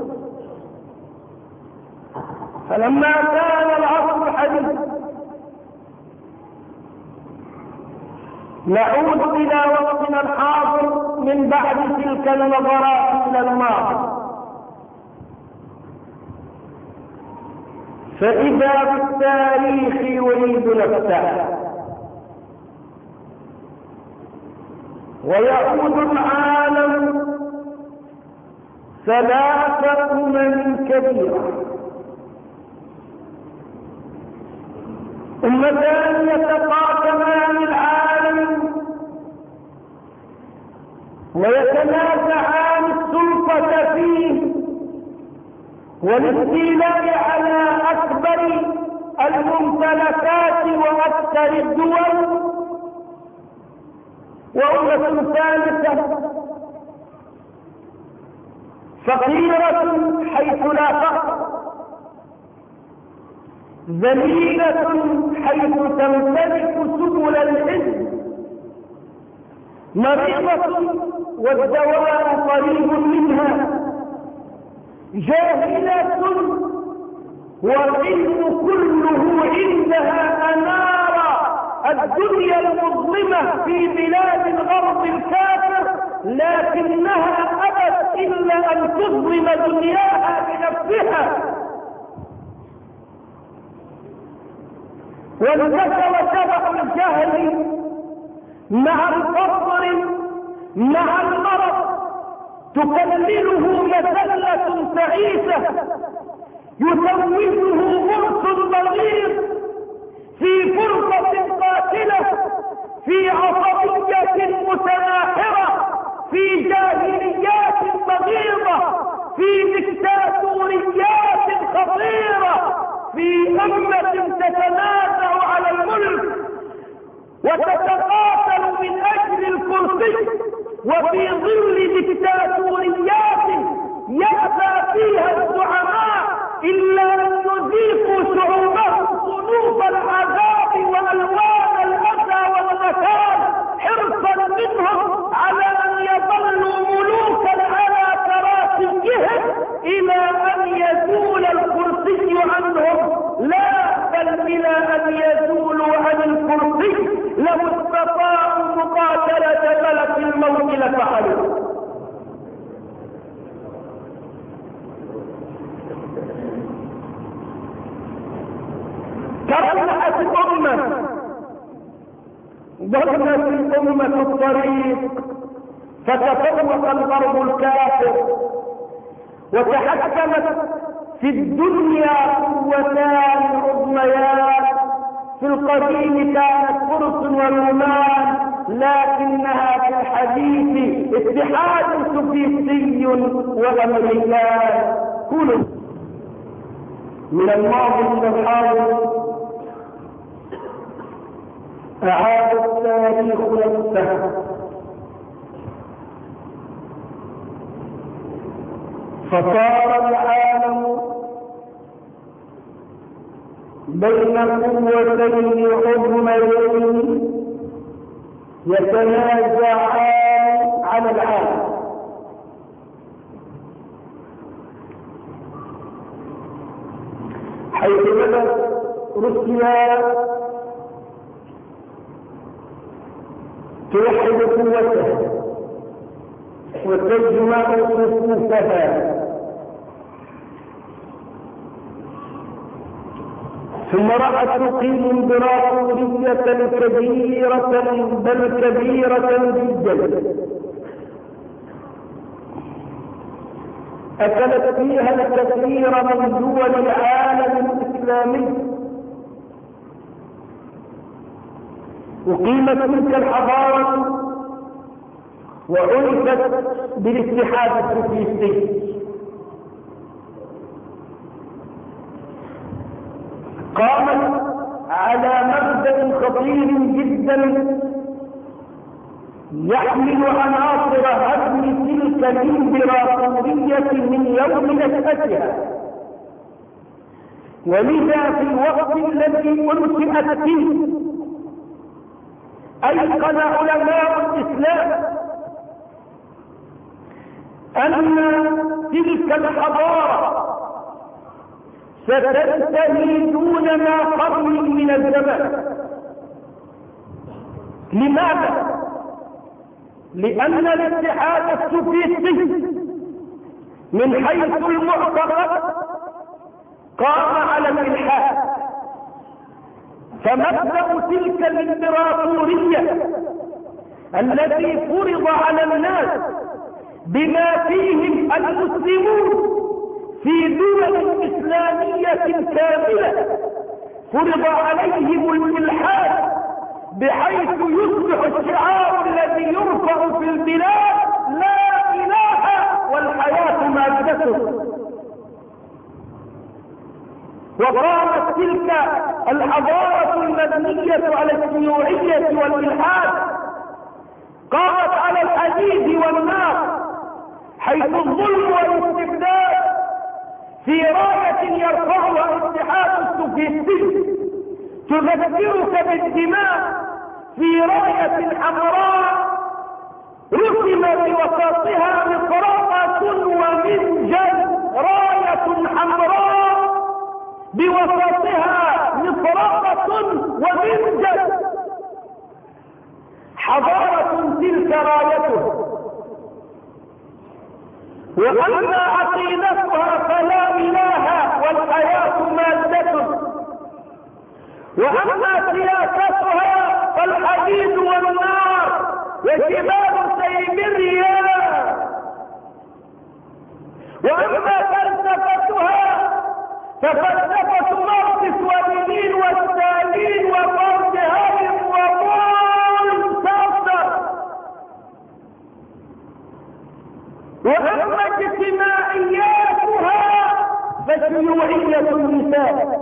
A: فلما كان العصر الحديث نعود إلى وقتنا الحاضر من بعد تلك النظرات إلى الماضي، فإذا بالتاريخ يريد نفسه، ويعود العالم ثلاث أمم كبيرة، أمتان يتقاسمان العالم ويتنازعان السلطة فيه والاستيلاء على أكبر الممتلكات وأكثر الدول، وأمة ثالثة فقيرة حيث لا فقر، ذليلة حيث تمتلك سبل العز، مريضة والدواء قريب منها، جاهلة والعلم كله عندها أنار الدنيا المظلمة في بلاد الغرب الكافر، لكنها أبت إلا أن تظلم دنياها بنفسها وانتشر شبح الجهل مع الفقر مع المرض تكلله مذلة تعيسة يزوجه مرس ضرير في فرصة قاتلة في عصبية متناحرة في جاهليات بغيضة في دكتاتوريات خطيرة في أمة تتنازع على الملك وتتقاتل من أجل الكرسي وفي ظل دكتاتوريات يأتى فيها الزعماء إلا أن يذيقوا شعوبهم صنوف العذاب وألوان الأذى والنكال حرصا منهم على أن يظلوا ملوكا على كراسيهم إلى أن يزول الكرسي عنهم، لا بل إلى أن يزولوا عن الكرسي لو استطاعوا مقاتلة ملك الموت لفعلوا. كرهت الأمة ضربت الأمة الطريق فتفوق الغرب الكافر وتحكمت في الدنيا قوتان عظميان. في القديم كانت فرس ورومان، لكنها في الحديث اتحاد سوفيتي وامريكان. كلوا من الماضي الى الحاضر أعاد التاريخ نفسه فصار العالم بين قوتين عظميين يتنازعان على العالم. حيث بدأت روسيا توحد قوتها وتجمع صفوفها، ثم رأت تقيم امبراطورية كبيرة بل كبيرة جدا أكلت فيها الكثير من دول العالم الإسلامي. أقيمت تلك الحضارة وعرفت بالاتحاد السوفيتي. قامت على مبدأ خطير جدا يحمل عناصر هدم تلك الامبراطورية من يوم نشأتها، ولذا في الوقت الذي أنشئت فيه أيقن علماء الإسلام أن تلك الحضارة ستنتهي دون ما قرن من الزمن. لماذا؟ لأن الاتحاد السوفيتي من حيث المعتقد قام على الإلحاد، فمبدأ تلك الامبراطورية التي فرض على الناس بما فيهم المسلمون في دول إسلامية كاملة فرض عليهم الإلحاد، بحيث يصبح الشعار الذي يرفع في البلاد لا إله والحياة مادته. وقامت تلك الحضارة المبنية على الشيوعية والإلحاد قامت على الحديد والنار، حيث الظلم والاستبداد في راية يرفعها الاتحاد السوفيتي تذكرك بالدماء في راية حمراء رسم بوسطها مقراءة ومنجل، راية حمراء بوسطها مقراءة ومنجل. حضارة تلك رايته، وأما عقيدتها فلا إله والحياة مادته، وأما سياستها فالحديد والنار وجبال سيبريا. وأما فلسفتها ففلسفة ماركس ولينين وستالين وفرنهايم وبول سارتر. وأما اجتماعياتها فشيوعية النساء.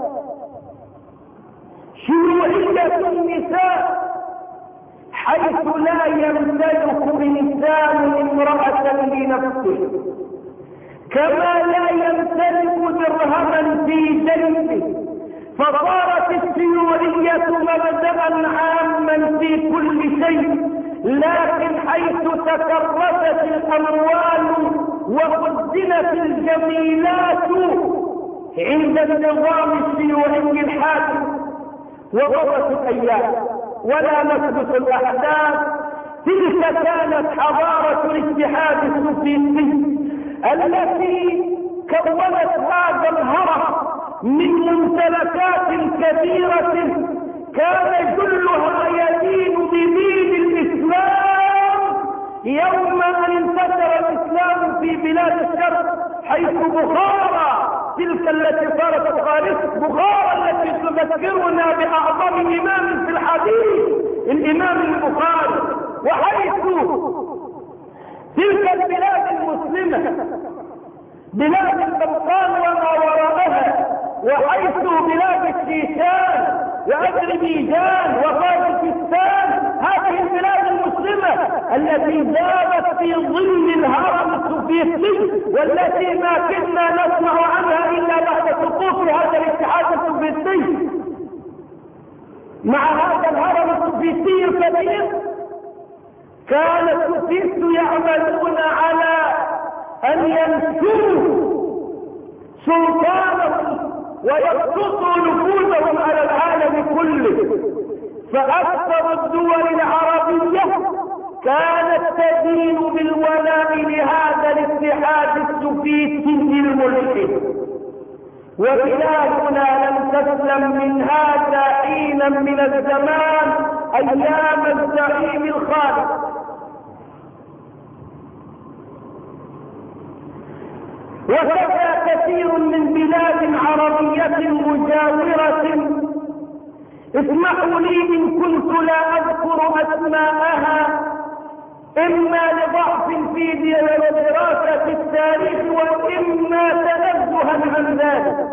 A: شيوعية النساء حيث لا يمتلك إنسان امرأة لنفسه، كما لا يمتلك درهما في جيبه، فصارت الشيوعية مبدأ عاما في كل شيء. لكن حيث تكرست الأموال وخزنت الجميلات عند النظام الشيوعي الحاكم وغرت الأيام ولا نثبت الأحداث، تلك كانت حضارة الاتحاد السوفيتي التي كونت هذا الهرم من ممتلكات كثيرة كان جلها يدين بدين الإسلام. يوم أن انتشر الإسلام في بلاد الشرق حيث بخارى تلك التي صارت بخارى التي تذكرنا بأعظم إمام في الحديث الإمام البخاري، وحيث تلك البلاد المسلمة بلاد البلقان وما وراءها، وحيث بلاد الشيشان وأذربيجان وطاجكستان، هذه البلاد المسلمة التي ذابت في ظل الهرم السوفيتي والتي ما كنا نسمع عنها إلا بعد سقوط هذا الاتحاد السوفيتي. مع هذا الهرم السوفيتي الكبير كان السوفيت يعملون على أن ينشروا سلطانهم ويبسطوا نفوذهم على العالم كله. فأكثر الدول العربية كانت تدين بالولاء لهذا الاتحاد السوفيتي الملحد، وبلادنا لم تسلم من هذا حينا من الزمان أيام الزعيم الخالد. وكذا كثير من بلاد عربية مجاورة. اسمحوا لي إن كنت لا أذكر أسماءها إما لضعف في دراسة التاريخ وإما تنزها عن ذلك.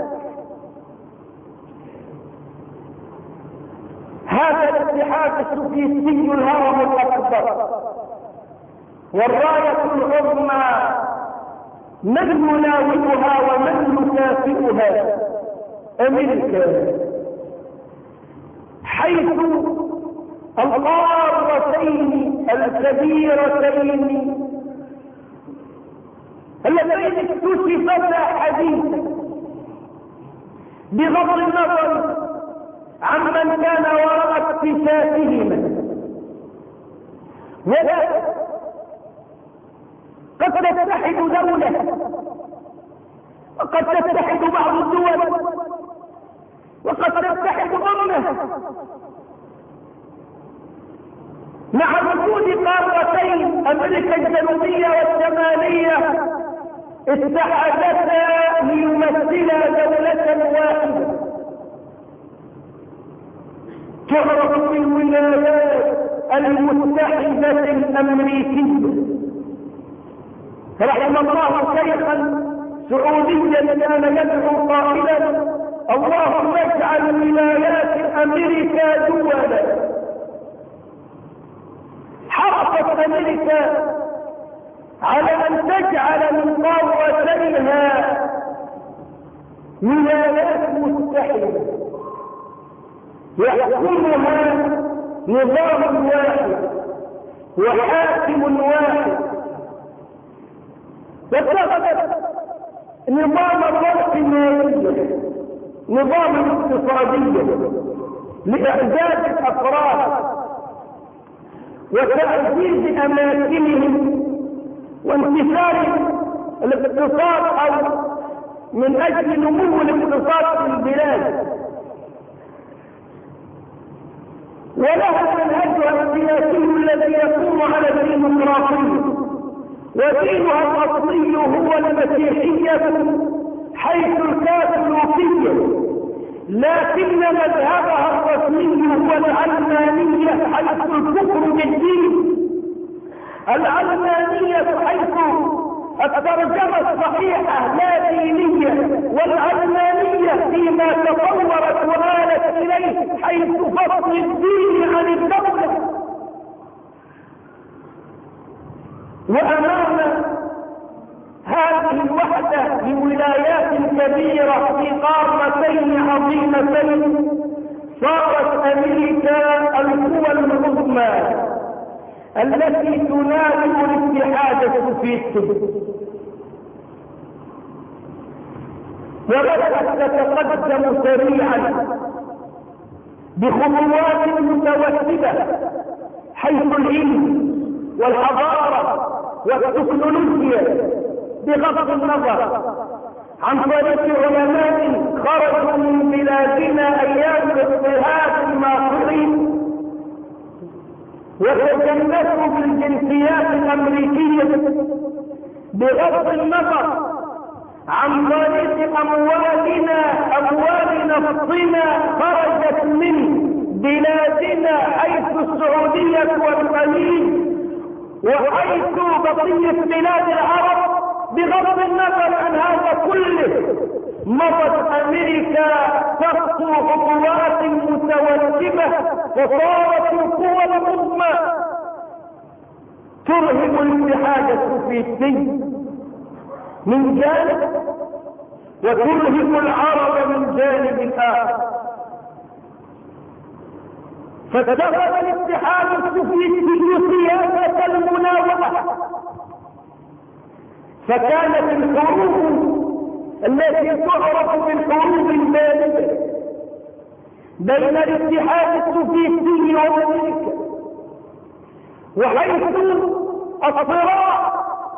A: هذا الاتحاد السوفيتي الهرم الأكبر والراية العظمى من يناولها ومن يكافئها؟ أمريكا، حيث القارتين الكبيرتين اللتين اكتشفتا حديثا بغض النظر عمن كان وراء اكتشافهما، ولكن قد تتحد دولة وقد تتحد بعض الدول وقد تتحد أمة مع وجود قارتين أمريكا الجنوبية والشمالية اتحدتا ليمثلا دولة واحدة تعرف بالولايات المتحدة الأمريكية. رحم الله شيخا سعوديا كان يدعو قائلا: اللهم اجعل ولايات أمريكا دولا. حرصت أمريكا على أن تجعل من قارتيها ولايات متحدة يحكمها نظام واحد وحاكم واحد، واتخذت نظام الرأسمالية نظام اقتصادية لإعزاز الأفراد وتعزيز أماكنهم وانتشار الاقتصاد أو من أجل نمو الاقتصاد في البلاد. ولها منهجها السياسي الذي يقوم على الديمقراطية، ودينها الأصلي هو المسيحية حيث الكاثوليكية، لكن مذهبها الرسمي هو العلمانية حيث الكفر بالدين. العلمانية حيث الترجمة الصحيحة لا دينية، والعلمانية فيما تطورت وآلت إليه حيث فصل الدين عن الدولة. وأمام هذه الوحدة لولايات كبيرة في قارتين عظيمتين صارت أمريكا القوى العظمى التي تنادي الاتحاد السوفيتي، وبدأت تتقدم سريعا بخطوات متوسدة حيث العلم والحضارة والتكنولوجيا، بغض النظر عن طريق علماء خرجوا من بلادنا ايام اضطهاد الناصرين وتجنسوا بالجنسيات الامريكيه، بغض النظر عن طريق اموال نفطنا خرجت من بلادنا حيث السعوديه والخليج وحيث بقيه بلاد العرب. بغض النظر عن هذا كله مضت أمريكا تخطو خطوات متوسبة، وصارت القوى العظمى ترهب الاتحاد السوفيتي من جانب وترهب العرب من جانب آخر. فاتخذ الاتحاد السوفيتي سياسة المناوئة، فكانت الحروب التي تعرف بالحروب الباردة بين الاتحاد السوفيتي وأمريكا، وحيث الصراع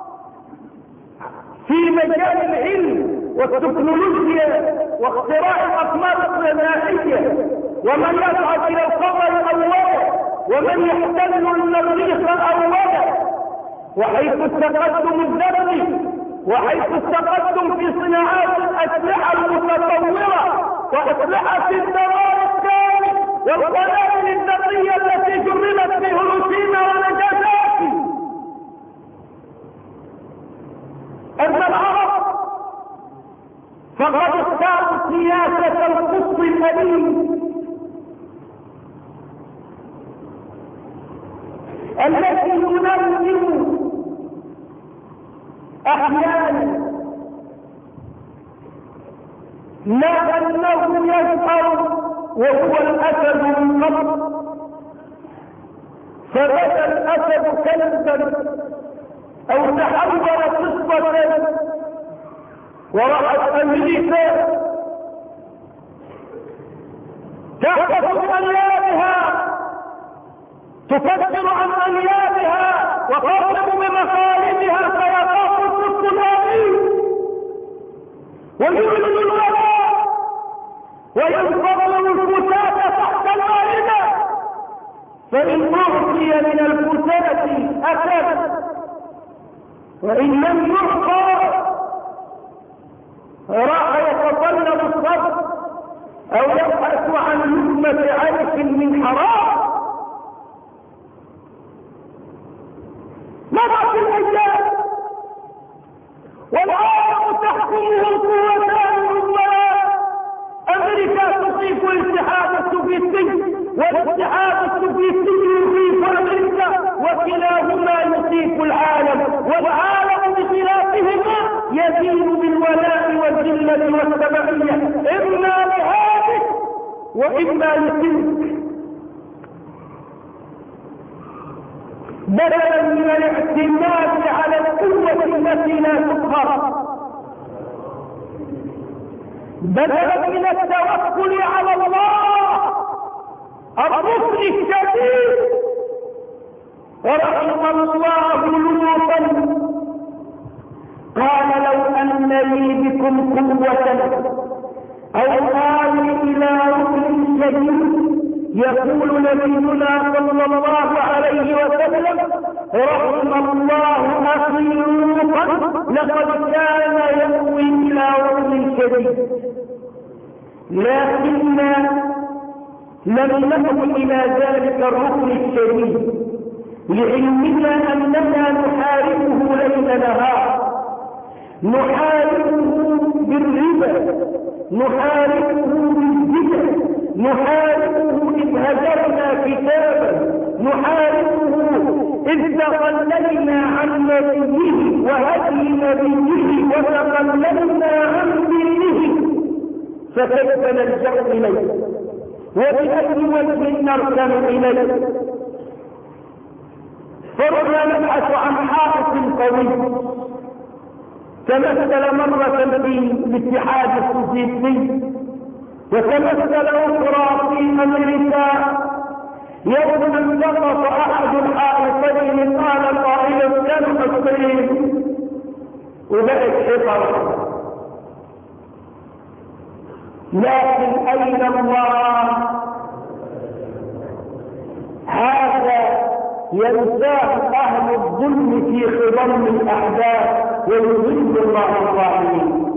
A: في مجال العلم والتكنولوجيا واختراع الأقمار الصناعية، ومن يصعد إلى القمر أولا ومن يحتل المريخ أولا، وحيث التقدم الذري، وحيث التقدم في صناعات الأسلحة المتطورة وأسلحة الدمار الثاني والقنابل الذرية التي جربت في هيروشيما وناجازاكي. أما العرب فقد اختاروا سياسة القطب الأليم التي ينظم أحيانا ما أنه يظهر وهو الأسد من قبل، فبدا الأسد كلبا أو تحول قصة، ورأت أمريكا تحدث أنيابها تفكر عن أنيابها وترغب بمخالبها، فيخاف القط الأليم ويولد الوباء وينفضل الفتاة تحت المائدة، فإن أعطي من الفتاة أكل، وإن لم يعطى راح يتطلب الصبر أو يبحث عن لقمة عيش من حرام. مضت الأيام والعالم تحكمه القوتان العظميان، أمريكا تصيب الاتحاد السوفيتي والاتحاد السوفيتي يصيب أمريكا، وكلاهما يصيب العالم، والعالم بخلافهما يدين بالولاء والذلة والتبعية، إما لهذه وإما لتلك. بدلا من الاعتماد على القوة التي لا تقهر، بدلا من التوكل على الله الركن الشديد، ورحم الله لوطا قال لو أن لي بكم قوة أو آوي إلى ركن شديد يقول نبينا صلى الله عليه وسلم: رحم الله أخي لوطا لقد كان يأوي إلى رجل شديد، لكننا لم نأوي إلى ذلك الركن الشديد لعلمنا أننا نحاربه ليل نهار، نحاربه بالربا، نحاربه بالزنا، نحاربه إذ هجرنا كتابا، نحاربه إذ تخللنا عن نبيه وهدي نبيه وتخللنا عن دينه، فكيف نلجأ إليه وبأي وجه نركن إليه؟ فرحنا نبحث عن حائط قوي. تمثل مرة في الاتحاد السوفيتي، وتمثل أخرى في أمريكا. يوم انتقص أحد الحائطين قال قائل: كم الصين؟ وبقت حفر. لكن أين الله؟ هذا ينساه أهل الظلم في خضم الأحداث ويذل الله الظالمين.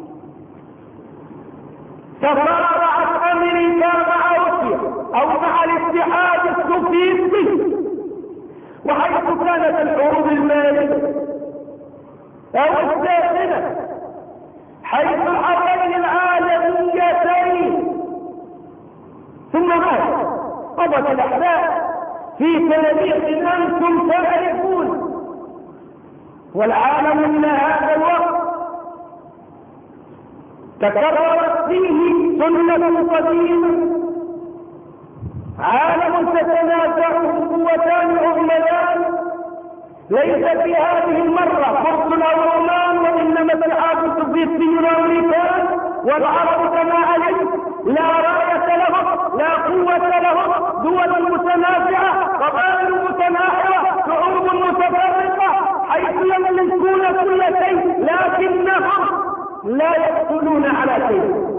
A: تفارعت أمريكا مع روسيا أو مع الاتحاد السوفيتي، وحيث كانت الحروب المالية أو الساخنة، حيث الحربين العالميتين، ثم ماذا؟ قضت الأحداث في تاريخ أنتم تعرفون، والعالم إلى هذا الوقت تكررت فيه سنة قديمة. عالم تتنازعه قوتان عظميان، ليس في هذه المرة فرس أو رومان، وإنما الاتحاد السوفيتي والأمريكان والعرب كما علمت لا راية لهم، لا قوة لهم، دول متنازعة، قبائل متناحرة، شعوب متفرقة، حيث يملكون كل شيء لكنهم لا يحصلون على شيء.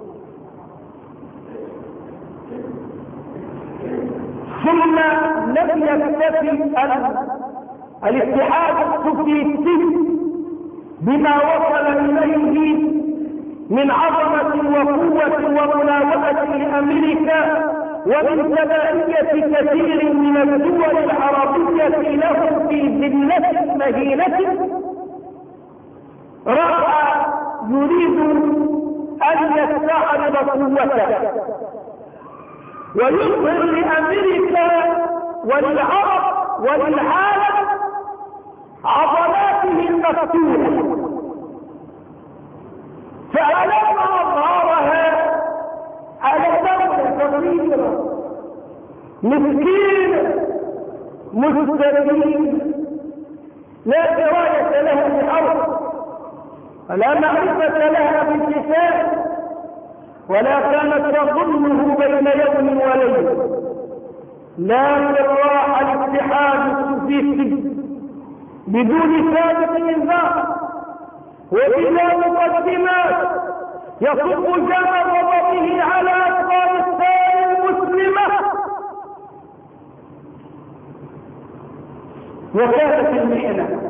A: ثم لم يكتفي الاتحاد السوفيتي بما وصل إليه من عظمة وقوة ومناوئة لأمريكا ومن تبعية كثير من الدول العربية له في ذلة مهينة، رأى يريد أن يستعرض قوته ويظهر لأمريكا وللعرب وللعالم عضلاته المفتوحة. فألما أظهرها على دولة صغيرة مسكينة مستقيمة لا دراية لها بالأرض ولا معرفة لها بالكتاب، ولا كانت تظنه بين يوم وليل، لكن راح الاتحاد السوفيتي بدون سابق انذار وبلا مقدمات يصب جمع غضبه على افغانستان المسلمه. وكانت المحنه،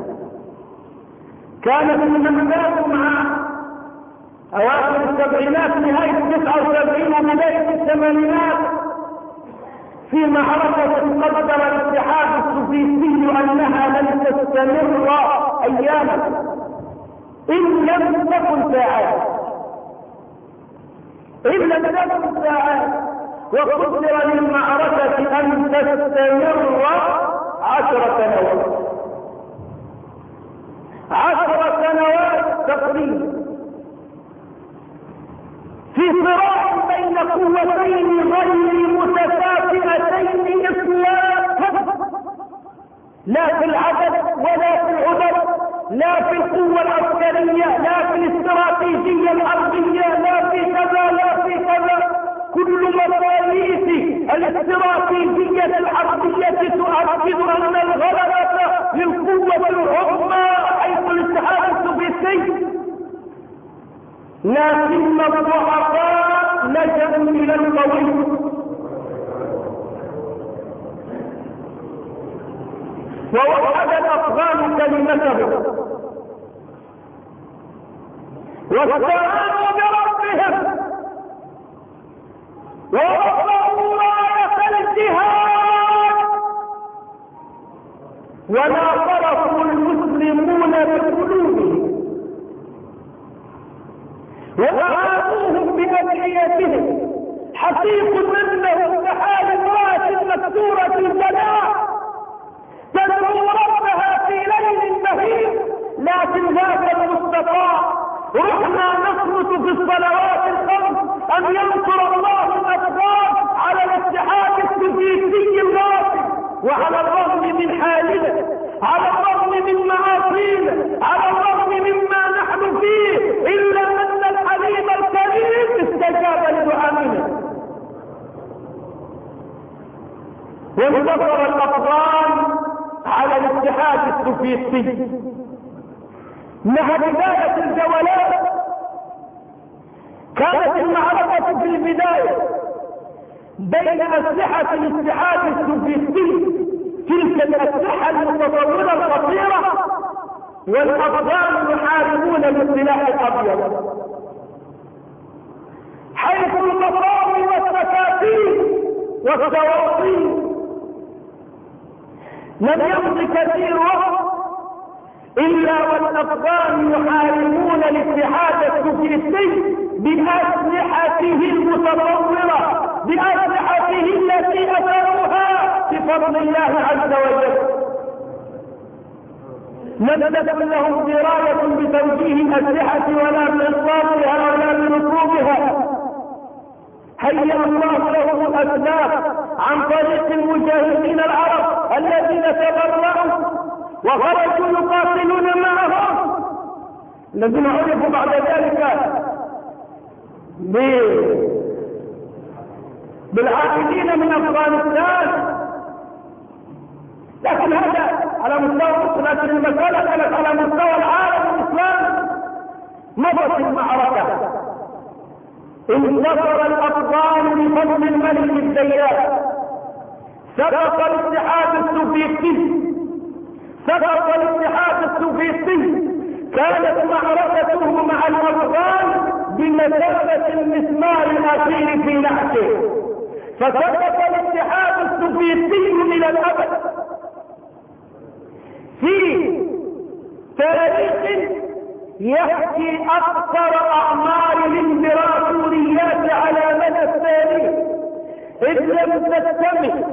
A: كانت المنبات مع اواخر السبعينات نهايه 79 وبدايه الثمانينات في معركة قدر الاتحاد السوفيتي أنها لن تستمر أياما إن لم تكن ساعات، إن لم تكن ساعات، وقدر للمعركة أن تستمر 10 سنوات، 10 سنوات تقريبا، في صراع بين قوتين غير متكافئتين اطلاقا، لا في العدد ولا في العدد، لا في القوة العسكرية، لا في الاستراتيجية الأرضية، لا في كذا لا في كذا. كل مقاييس الاستراتيجية الحربية تؤكد أن الغلبة للقوة العظمى حيث الاتحاد السوفيتي، لكن الضعفاء لجأوا إلى القوي. ووحد الأفغان كلمتهم واستعانوا بربهم ورفعوا راية الجهاد وناصرهم المسلمون بقلوبهم وأعانوهم بأدعيتهم. حقيق أنه كحال امرأة مكسورة الجناح تدعو ربها في ليل بهيم، لكن ذاك المستطاع رحنا نصمت في الصلوات الخمس أن ينصر الله الأفغان على الاتحاد السوفيتي الغاصب، وعلى الرغم من حالنا، على الرغم من معاصينا، على الرغم مما نحن فيه، إلا أن الحليم الكريم استجاب لدعائنا وانتصر الأفغان على الاتحاد السوفيتي. مع بداية الجولات كانت المعركة في البداية بين أسلحة الاتحاد السوفيتي، تلك الأسلحة المتطورة الخطيرة، والأفغان يحاربون بالسلاح الأبيض، حيث المطاوي والسكاكين والصواريخ. لم يمض كثير وقت إلا والأفغان يحاربون الاتحاد السوفيتي بأسلحته المتطورة، بأسلحته التي أثروها بفضل الله عز وجل. لم تكن لهم دراية بتوجيه الأسلحة ولا بإطلاقها ولا بركوبها. هيأ الله لهم الأسلاف عن طريق المجاهدين العرب الذين تبرعوا وخرجوا يقاتلون معهم، الذين عرفوا بعد ذلك بالعائدين من أفغانستان. لكن هذا على مستوى، لكن المسألة كانت على مستوى العالم الإسلامي. مضت المعركة، انتصر الأفغان بفضل الملك الديان، سبق الاتحاد السوفيتي، سبق الاتحاد السوفيتي. كانت معركته مع الأفغان بمثابة المسمار الأخير في نعشه، فسبق الاتحاد السوفيتي إلى الأبد في تاريخ يحكي أكثر أعمار الإمبراطوريات على مدى التاريخ، إذ لم يكتمل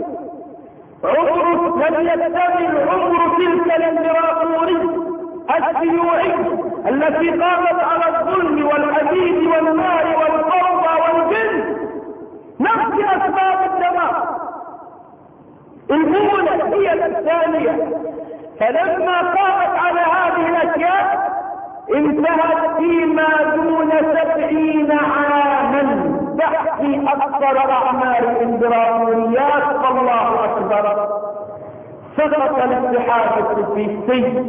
A: عمر تلك الإمبراطورية الشيوعية التي قامت على الظلم والعبيد والنار والفوضى والجن، نفس أسباب الدمار. الأولى هي الثانية، فلما قامت على هذه الأشياء انتهت فيما دون 70 عاما تحكي أكثر أعمال الإمبراطوريات. فالله أكبر. سقط الاتحاد السوفيتي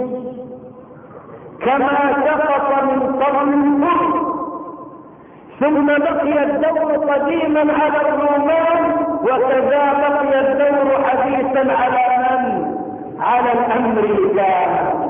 A: كما سقط من قبل الكفر، ثم بقي الدور قديما على الرومان، وكذا بقي الدور حديثا على من؟ على الأمريكان.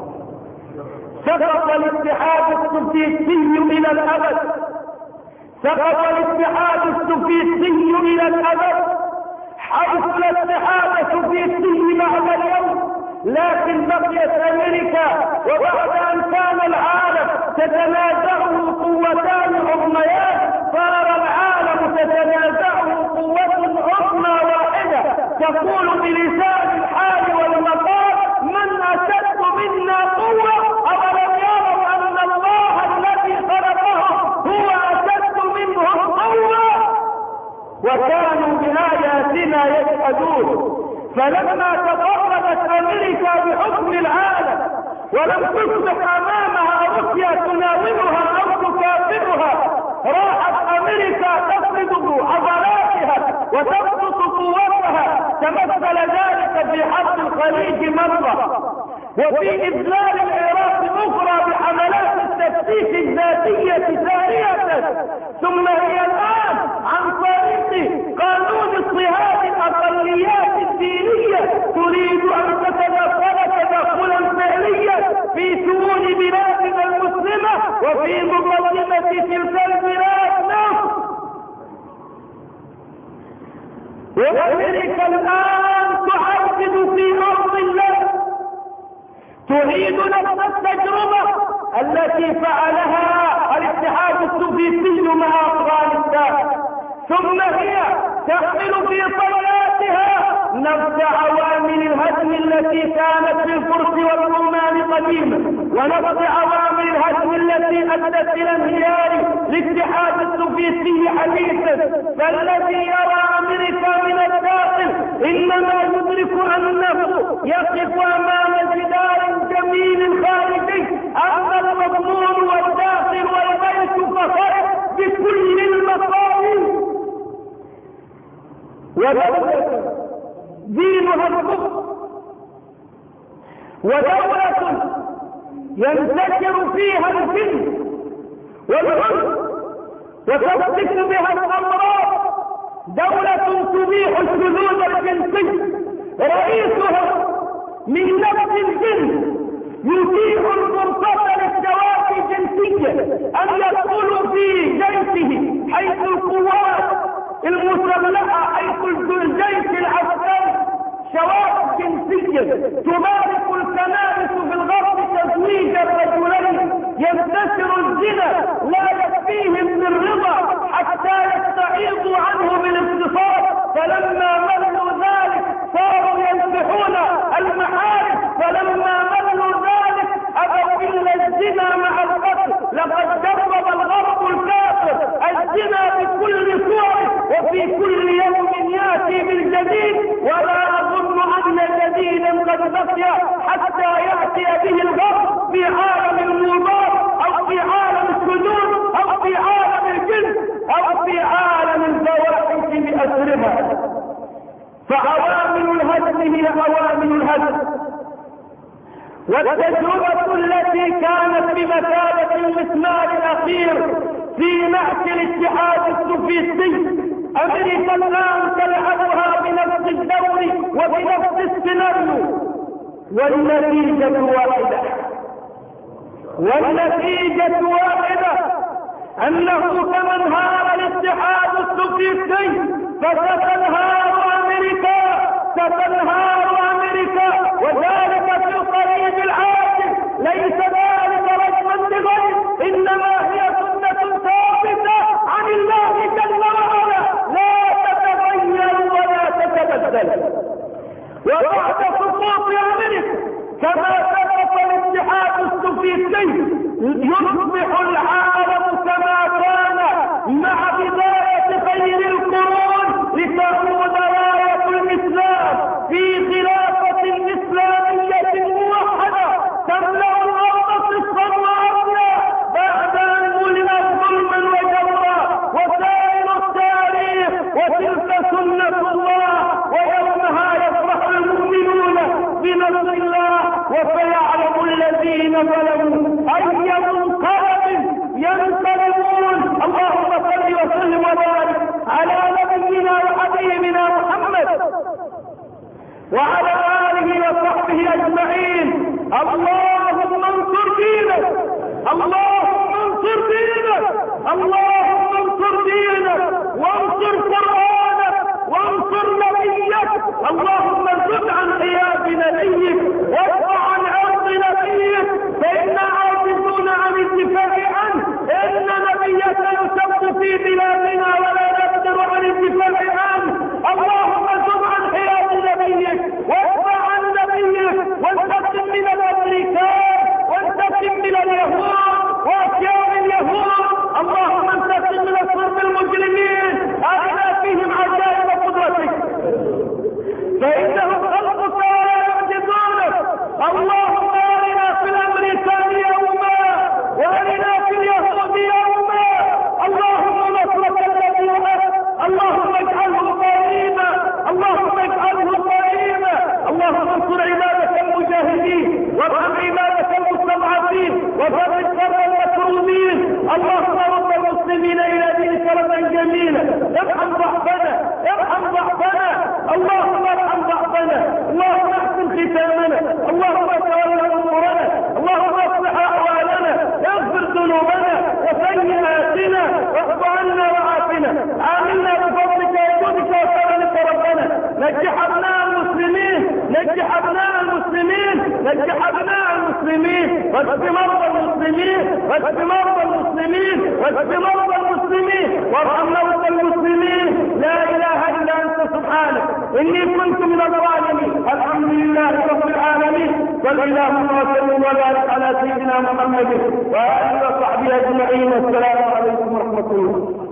A: سقط الاتحاد السوفيتي إلى الأبد، سقط الاتحاد السوفيتي إلى الأبد، حيث الاتحاد السوفيتي بعد اليوم، لكن بقيت أمريكا. وبعد أن كان العالم تتنازعه قوتان عظميان، صار العالم تتنازعه قوة عظمى واحدة تقول بلسان الحال والمقال: من أشد منا قوة؟ أولم يروا أن الله الذي خلقهم هو أشد منهم قوة؟ وكانوا بآياتنا يجحدون. فلما تفرغت أمريكا بحكم العالم ولم تصبح أمامها روسيا تناولها أو تكافئها، راحت أمريكا تفرض عضلاتها وتبسط قوتها. تمثل ذلك في حرب الخليج مرة، وفي إذلال العراق أخرى بحملات التفتيش الذاتية ثانية، ثم هي الآن عن طريق قانون اضطهاد الأقليات الدينية تريد أن تتدخل وأمريكا الآن تعدد في أرض الله، تعيد نفس التجربة التي فعلها الاتحاد السوفيتي مع أفغانستان، ثم هي تحمل في طياتها نفس عوامل الهدم التي كانت في الفرس والرومان قديما، ونفس عوامل الهدم التي أدت إلى انهيار الاتحاد السوفيتي حديثا. فالذي يرى أمريكا من الداخل إنما يدرك أنه يقف أمام جدار جميل خارجي، أما المضمون والداخل والبيت فخرج بكل المصائب. ودولة دينها الكفر، ودولة ينتشر فيها الجن والعنف وتفتك بها الأمراض، دولة تبيح الشذوذ الجنسي، رئيسها من نفس الجن يتيح الفرصة للزواج الجنسية أن يدخلوا في جيشه، حيث القوات المسلحة، حيث الجيش العسكري شواذ جنسية، تبارك الكنائس في الغرب تزويج الرجلين، ينتشر الزنا لا يكفيهم بالرضا حتى يستعيضوا عنه بالاغتصاب، فلما ملوا ذلك صاروا ينكحون المحارم، فلما ملوا ذلك أبوا إلا الزنا مع القتل. لقد جرب الغرب الكافر الزنا بكل صوره وفي كل يوم ياتي بالجديد، ولا أظن أن جديدا قد بقي حتى يأتي به الغرب في عالم الموضات أو في عالم السجون أو في عالم الجن أو في عالم الفواحش بأسرها. فعوامل الهدم هي عوامل الهدم، والتجربة التي كانت بمثابة المسمار الأخير في نحت الاتحاد السوفيتي، أمريكا الآن تلعبها بنفس الدور وبنفس السيناريو، والنتيجة واحدة، أنه كما انهار الاتحاد السوفيتي فستنهار أمريكا، وذلك في القريب العاجل. ليس ذلك رجما بغير، إنما هي سنة ثابتة عن الله جل وعلا لا تتغير ولا تتبدل. وبعد سقوط أمريكا كما سقط الاتحاد السوفيتي يصبح العالم كما كان مع بداية خير القرون، لتعود راية الإسلام في خلافة إسلامية موحدة تملأ الأرض قسطا وعدلا بعد أن ملئت ظلما وجورا، وسائر التاريخ وتلك سنة الله، ويومها يفرح المؤمنون بنصر الله، وسيعلم الذين ظلموا أي منقلب ينقلبون. اللهم صل وسلم وبارك على نبينا وحبيبنا محمد وعلى آله وصحبه أجمعين. اللهم انصر دينك، اللهم انصر دينك، اللهم انصر دينك، وانصر قرآنك، وانصر نبيك. اللهم زد عن حياة نبيك وارفع عن عرض نبيك، فإنا عاجزون عن الدفاع عنه. إن نبيك يسب في بلادنا ولا نقدر عن الدفاع عنه. اللهم زد عن حياة نبيك وارفع عن نبيك، وانتقم من الأمريكان، وانتقم من اليهود وأشياء اليهود. اللهم انتقم من الصرف المجرمين، أرنا فيهم عجائب قدرتك، فإنهم خلقك ولا يعجزونك. اللهم أرنا في الأمريكان يوما، وأرنا في اليهود يوما. اللهم نصرك نجح أبناء المسلمين، نجح أبناء المسلمين، واشف مرضى المسلمين، واشف مرضى المسلمين، واشف مرضى المسلمين، وارحم موتى المسلمين. لا إله إلا أنت سبحانك إني كنت من الظالمين. الحمد لله رب العالمين. صل اللهم وسلم وبارك على سيدنا محمد وآله وصحبه أجمعين. والسلام عليكم ورحمة الله.